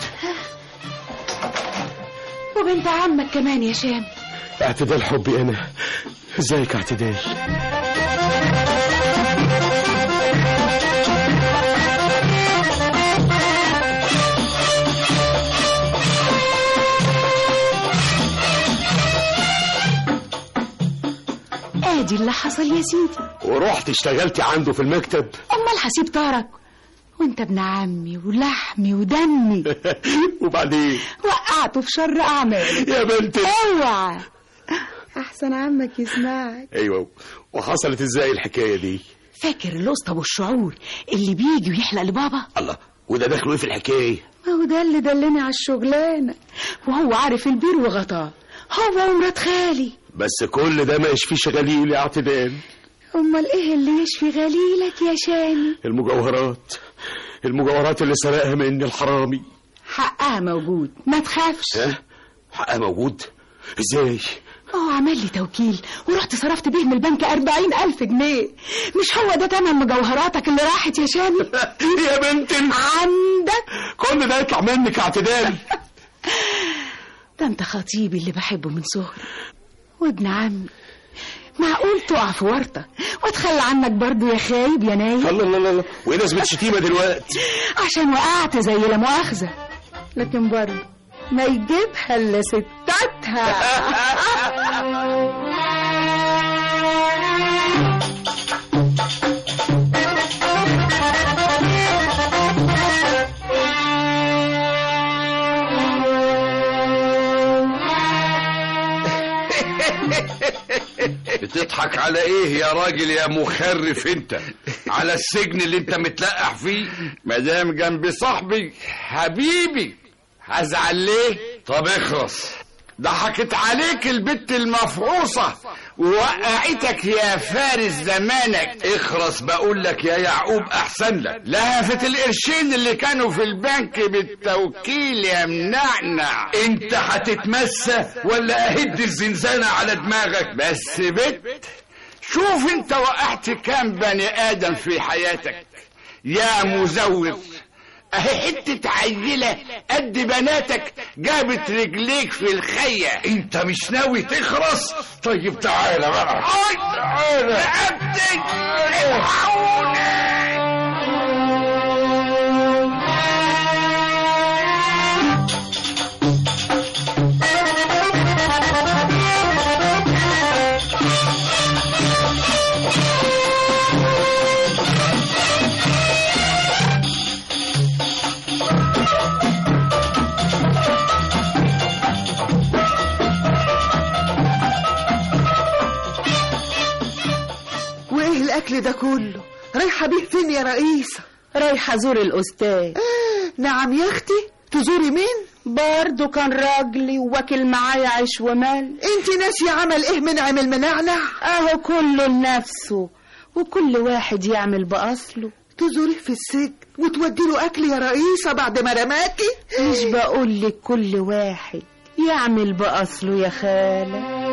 وبنت عمك كمان يا شام. اعتدال حبي انا. ازيك يا اعتدال؟ ادي اللي حصل يا سيدي. ورحت اشتغلتي عنده في المكتب؟ امال هسيب طارك وانت ابن عمي ولحمي ودمي. وبعدين وقعته في شر اعمالي يا بنتي. اوعى احسن عمك يسمعك. ايوه، وحصلت ازاي الحكايه دي؟ فاكر الاسطى والشعور اللي بيجي ويحلق لبابا؟ الله، وده دخله ايه في الحكايه؟ ما هو ده اللي دلني على الشغلانه، وهو عارف البير وغطاه، هو ومرات خالي. بس كل ده ما يشفيش غليل يا اعتدال. امال ايه اللي يشفي غليلك يا شامي؟ المجوهرات اللي سرقها مني الحرامي. حقها موجود، ما تخافش. ها؟ حقها موجود؟ ازاي؟ عمل لي توكيل ورحت صرفت بيه من البنك 40,000 جنيه. مش هو ده تمن مجوهراتك اللي راحت يا شامي؟ يا بنت عندك كل ده يطلع منك اعتدال. ده انت خطيبي اللي بحبه من صغري وابن عمي، معقول تقع في ورطة واتخلى عنك برضو يا خايب يا نايم؟ الله وايه لازمة شتيمة دلوقتي؟ عشان وقعت زي لا مؤاخذة، لكن برضو ما يجيبها الا ستاتها. بتضحك على ايه يا راجل يا مخرف انت؟ على السجن اللي انت متلقح فيه؟ مدام جنب صاحبي حبيبي هزعل ليه؟ طب اخرس. ضحكت عليك البت المفعوصة ووقعتك يا فارس زمانك. اخرس بقول لك يا يعقوب، احسن لك. لهفت القرشين اللي كانوا في البنك بالتوكيل يا منعنع. انت هتتمسى ولا اهد الزنزانة على دماغك؟ بس بت شوف انت وقعت كام بني ادم في حياتك يا مزور. اهي حتة عيلة قد بناتك جابت رجليك في الخية. انت مش ناوي تخرس؟ طيب تعالى بقى. تعالى رقبتك الحقوني. الأكل ده كله رايحة بيه فين يا رئيسة؟ رايحة أزور الأستاذ. نعم يا أختي، تزوري مين؟ برضو كان راجلي وواكل معايا عيش ومال. انت ناسية عمل ايه منعم المنعنع؟ اهو كله لنفسه وكل واحد يعمل بأصله. تزوريه في السجن وتوديله أكل يا رئيسة بعد ما رماكي؟ مش بقولك كل واحد يعمل بأصله يا خالة.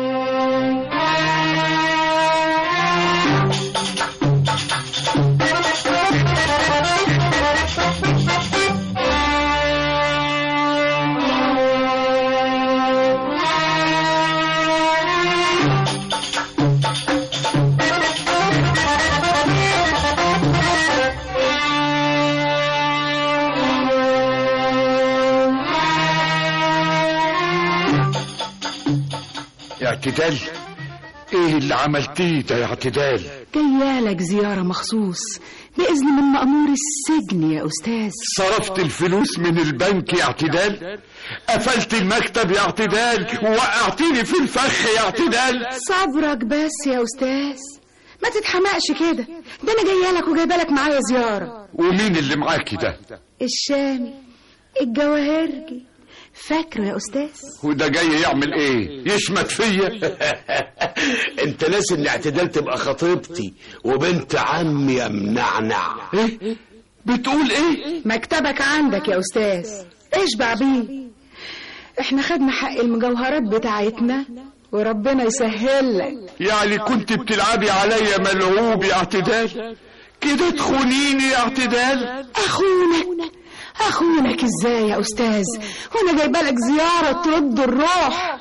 اعتدال؟ ايه اللي عملتيه ده يا اعتدال؟ جايالك زيارة مخصوص بإذن من مأمور السجن يا أستاذ. صرفت الفلوس من البنك يا اعتدال؟ قفلت المكتب يا اعتدال؟ ووقعتيني في الفخ يا اعتدال؟ صبرك بس يا أستاذ، ما تتحمقش كده، ده أنا جايالك وجايبالك معايا زيارة. ومين اللي معاكي ده؟ الشامي الجواهرجي، فاكره يا أستاذ؟ وده جاي يعمل ايه؟ يشمت فيا؟ انت ناسي ان اعتدال تبقى خطيبتي وبنت عمي يا منعنع. ايه بتقول ايه؟ مكتبك عندك يا أستاذ، اشبع بيه. احنا خدنا حق المجوهرات بتاعتنا وربنا يسهل لك. يعني كنت بتلعبي عليا ملعوب يا اعتدال؟ كده تخونيني يا اعتدال؟ أخونك ازاي يا أستاذ وانا جايبالك زيارة ترد الروح؟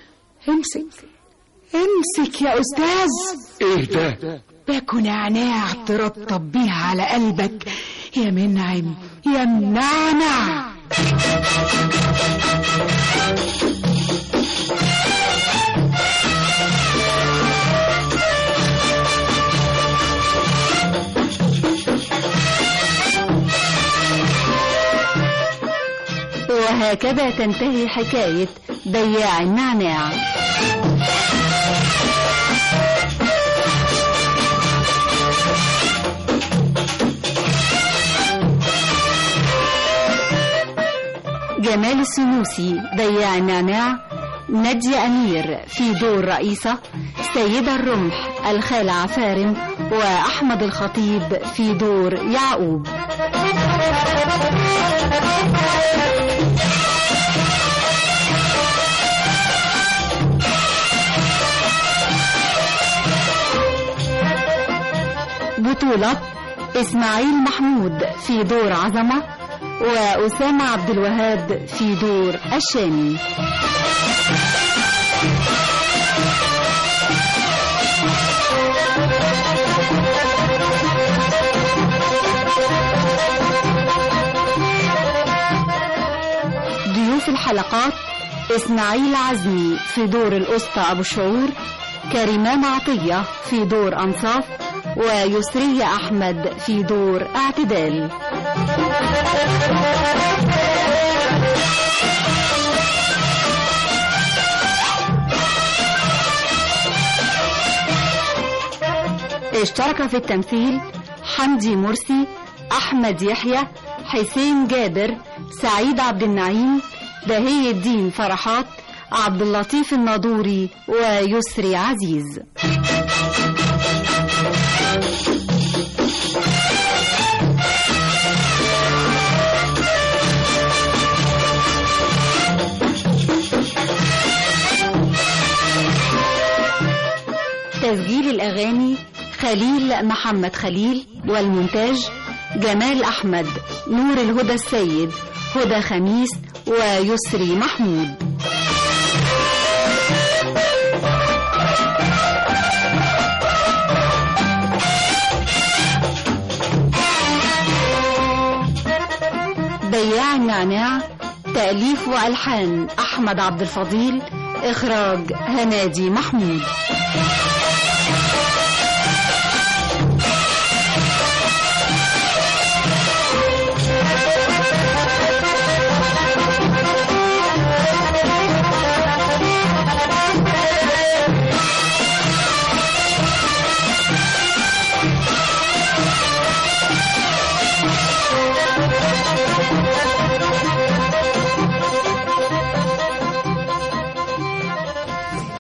امسك يا أستاذ. ايه ده؟ باكو نعناع ترطب بيها على قلبك يا منعم يا منعنع. وهكذا تنتهي حكاية بياع النعناع. جمال السنوسي بياع النعناع، نادية أمير في دور رئيسة، سيدة الرمح الخالة عفارم، وأحمد الخطيب في دور يعقوب. بطولة إسماعيل محمود في دور عظمة، وأسامة عبد الوهاب في دور الشامي. ضيوف الحلقات: إسماعيل عزمي في دور الأسطى أبو الشعور، كريمان عطية في دور أنصاف، ويسرية أحمد في دور اعتدال. اشترك في التمثيل حمدي مرسي، أحمد يحيى، حسين جابر، سعيد عبد النعيم، بهي الدين فرحات، عبد اللطيف الناظوري، ويسري عزيز. تسجيل الأغاني خليل محمد خليل، والمونتاج جمال أحمد، نور الهدى السيد، هدى خميس، ويسري محمود. بياع النعناع، تأليف وألحان أحمد عبد الفضيل، إخراج هنادي محمود.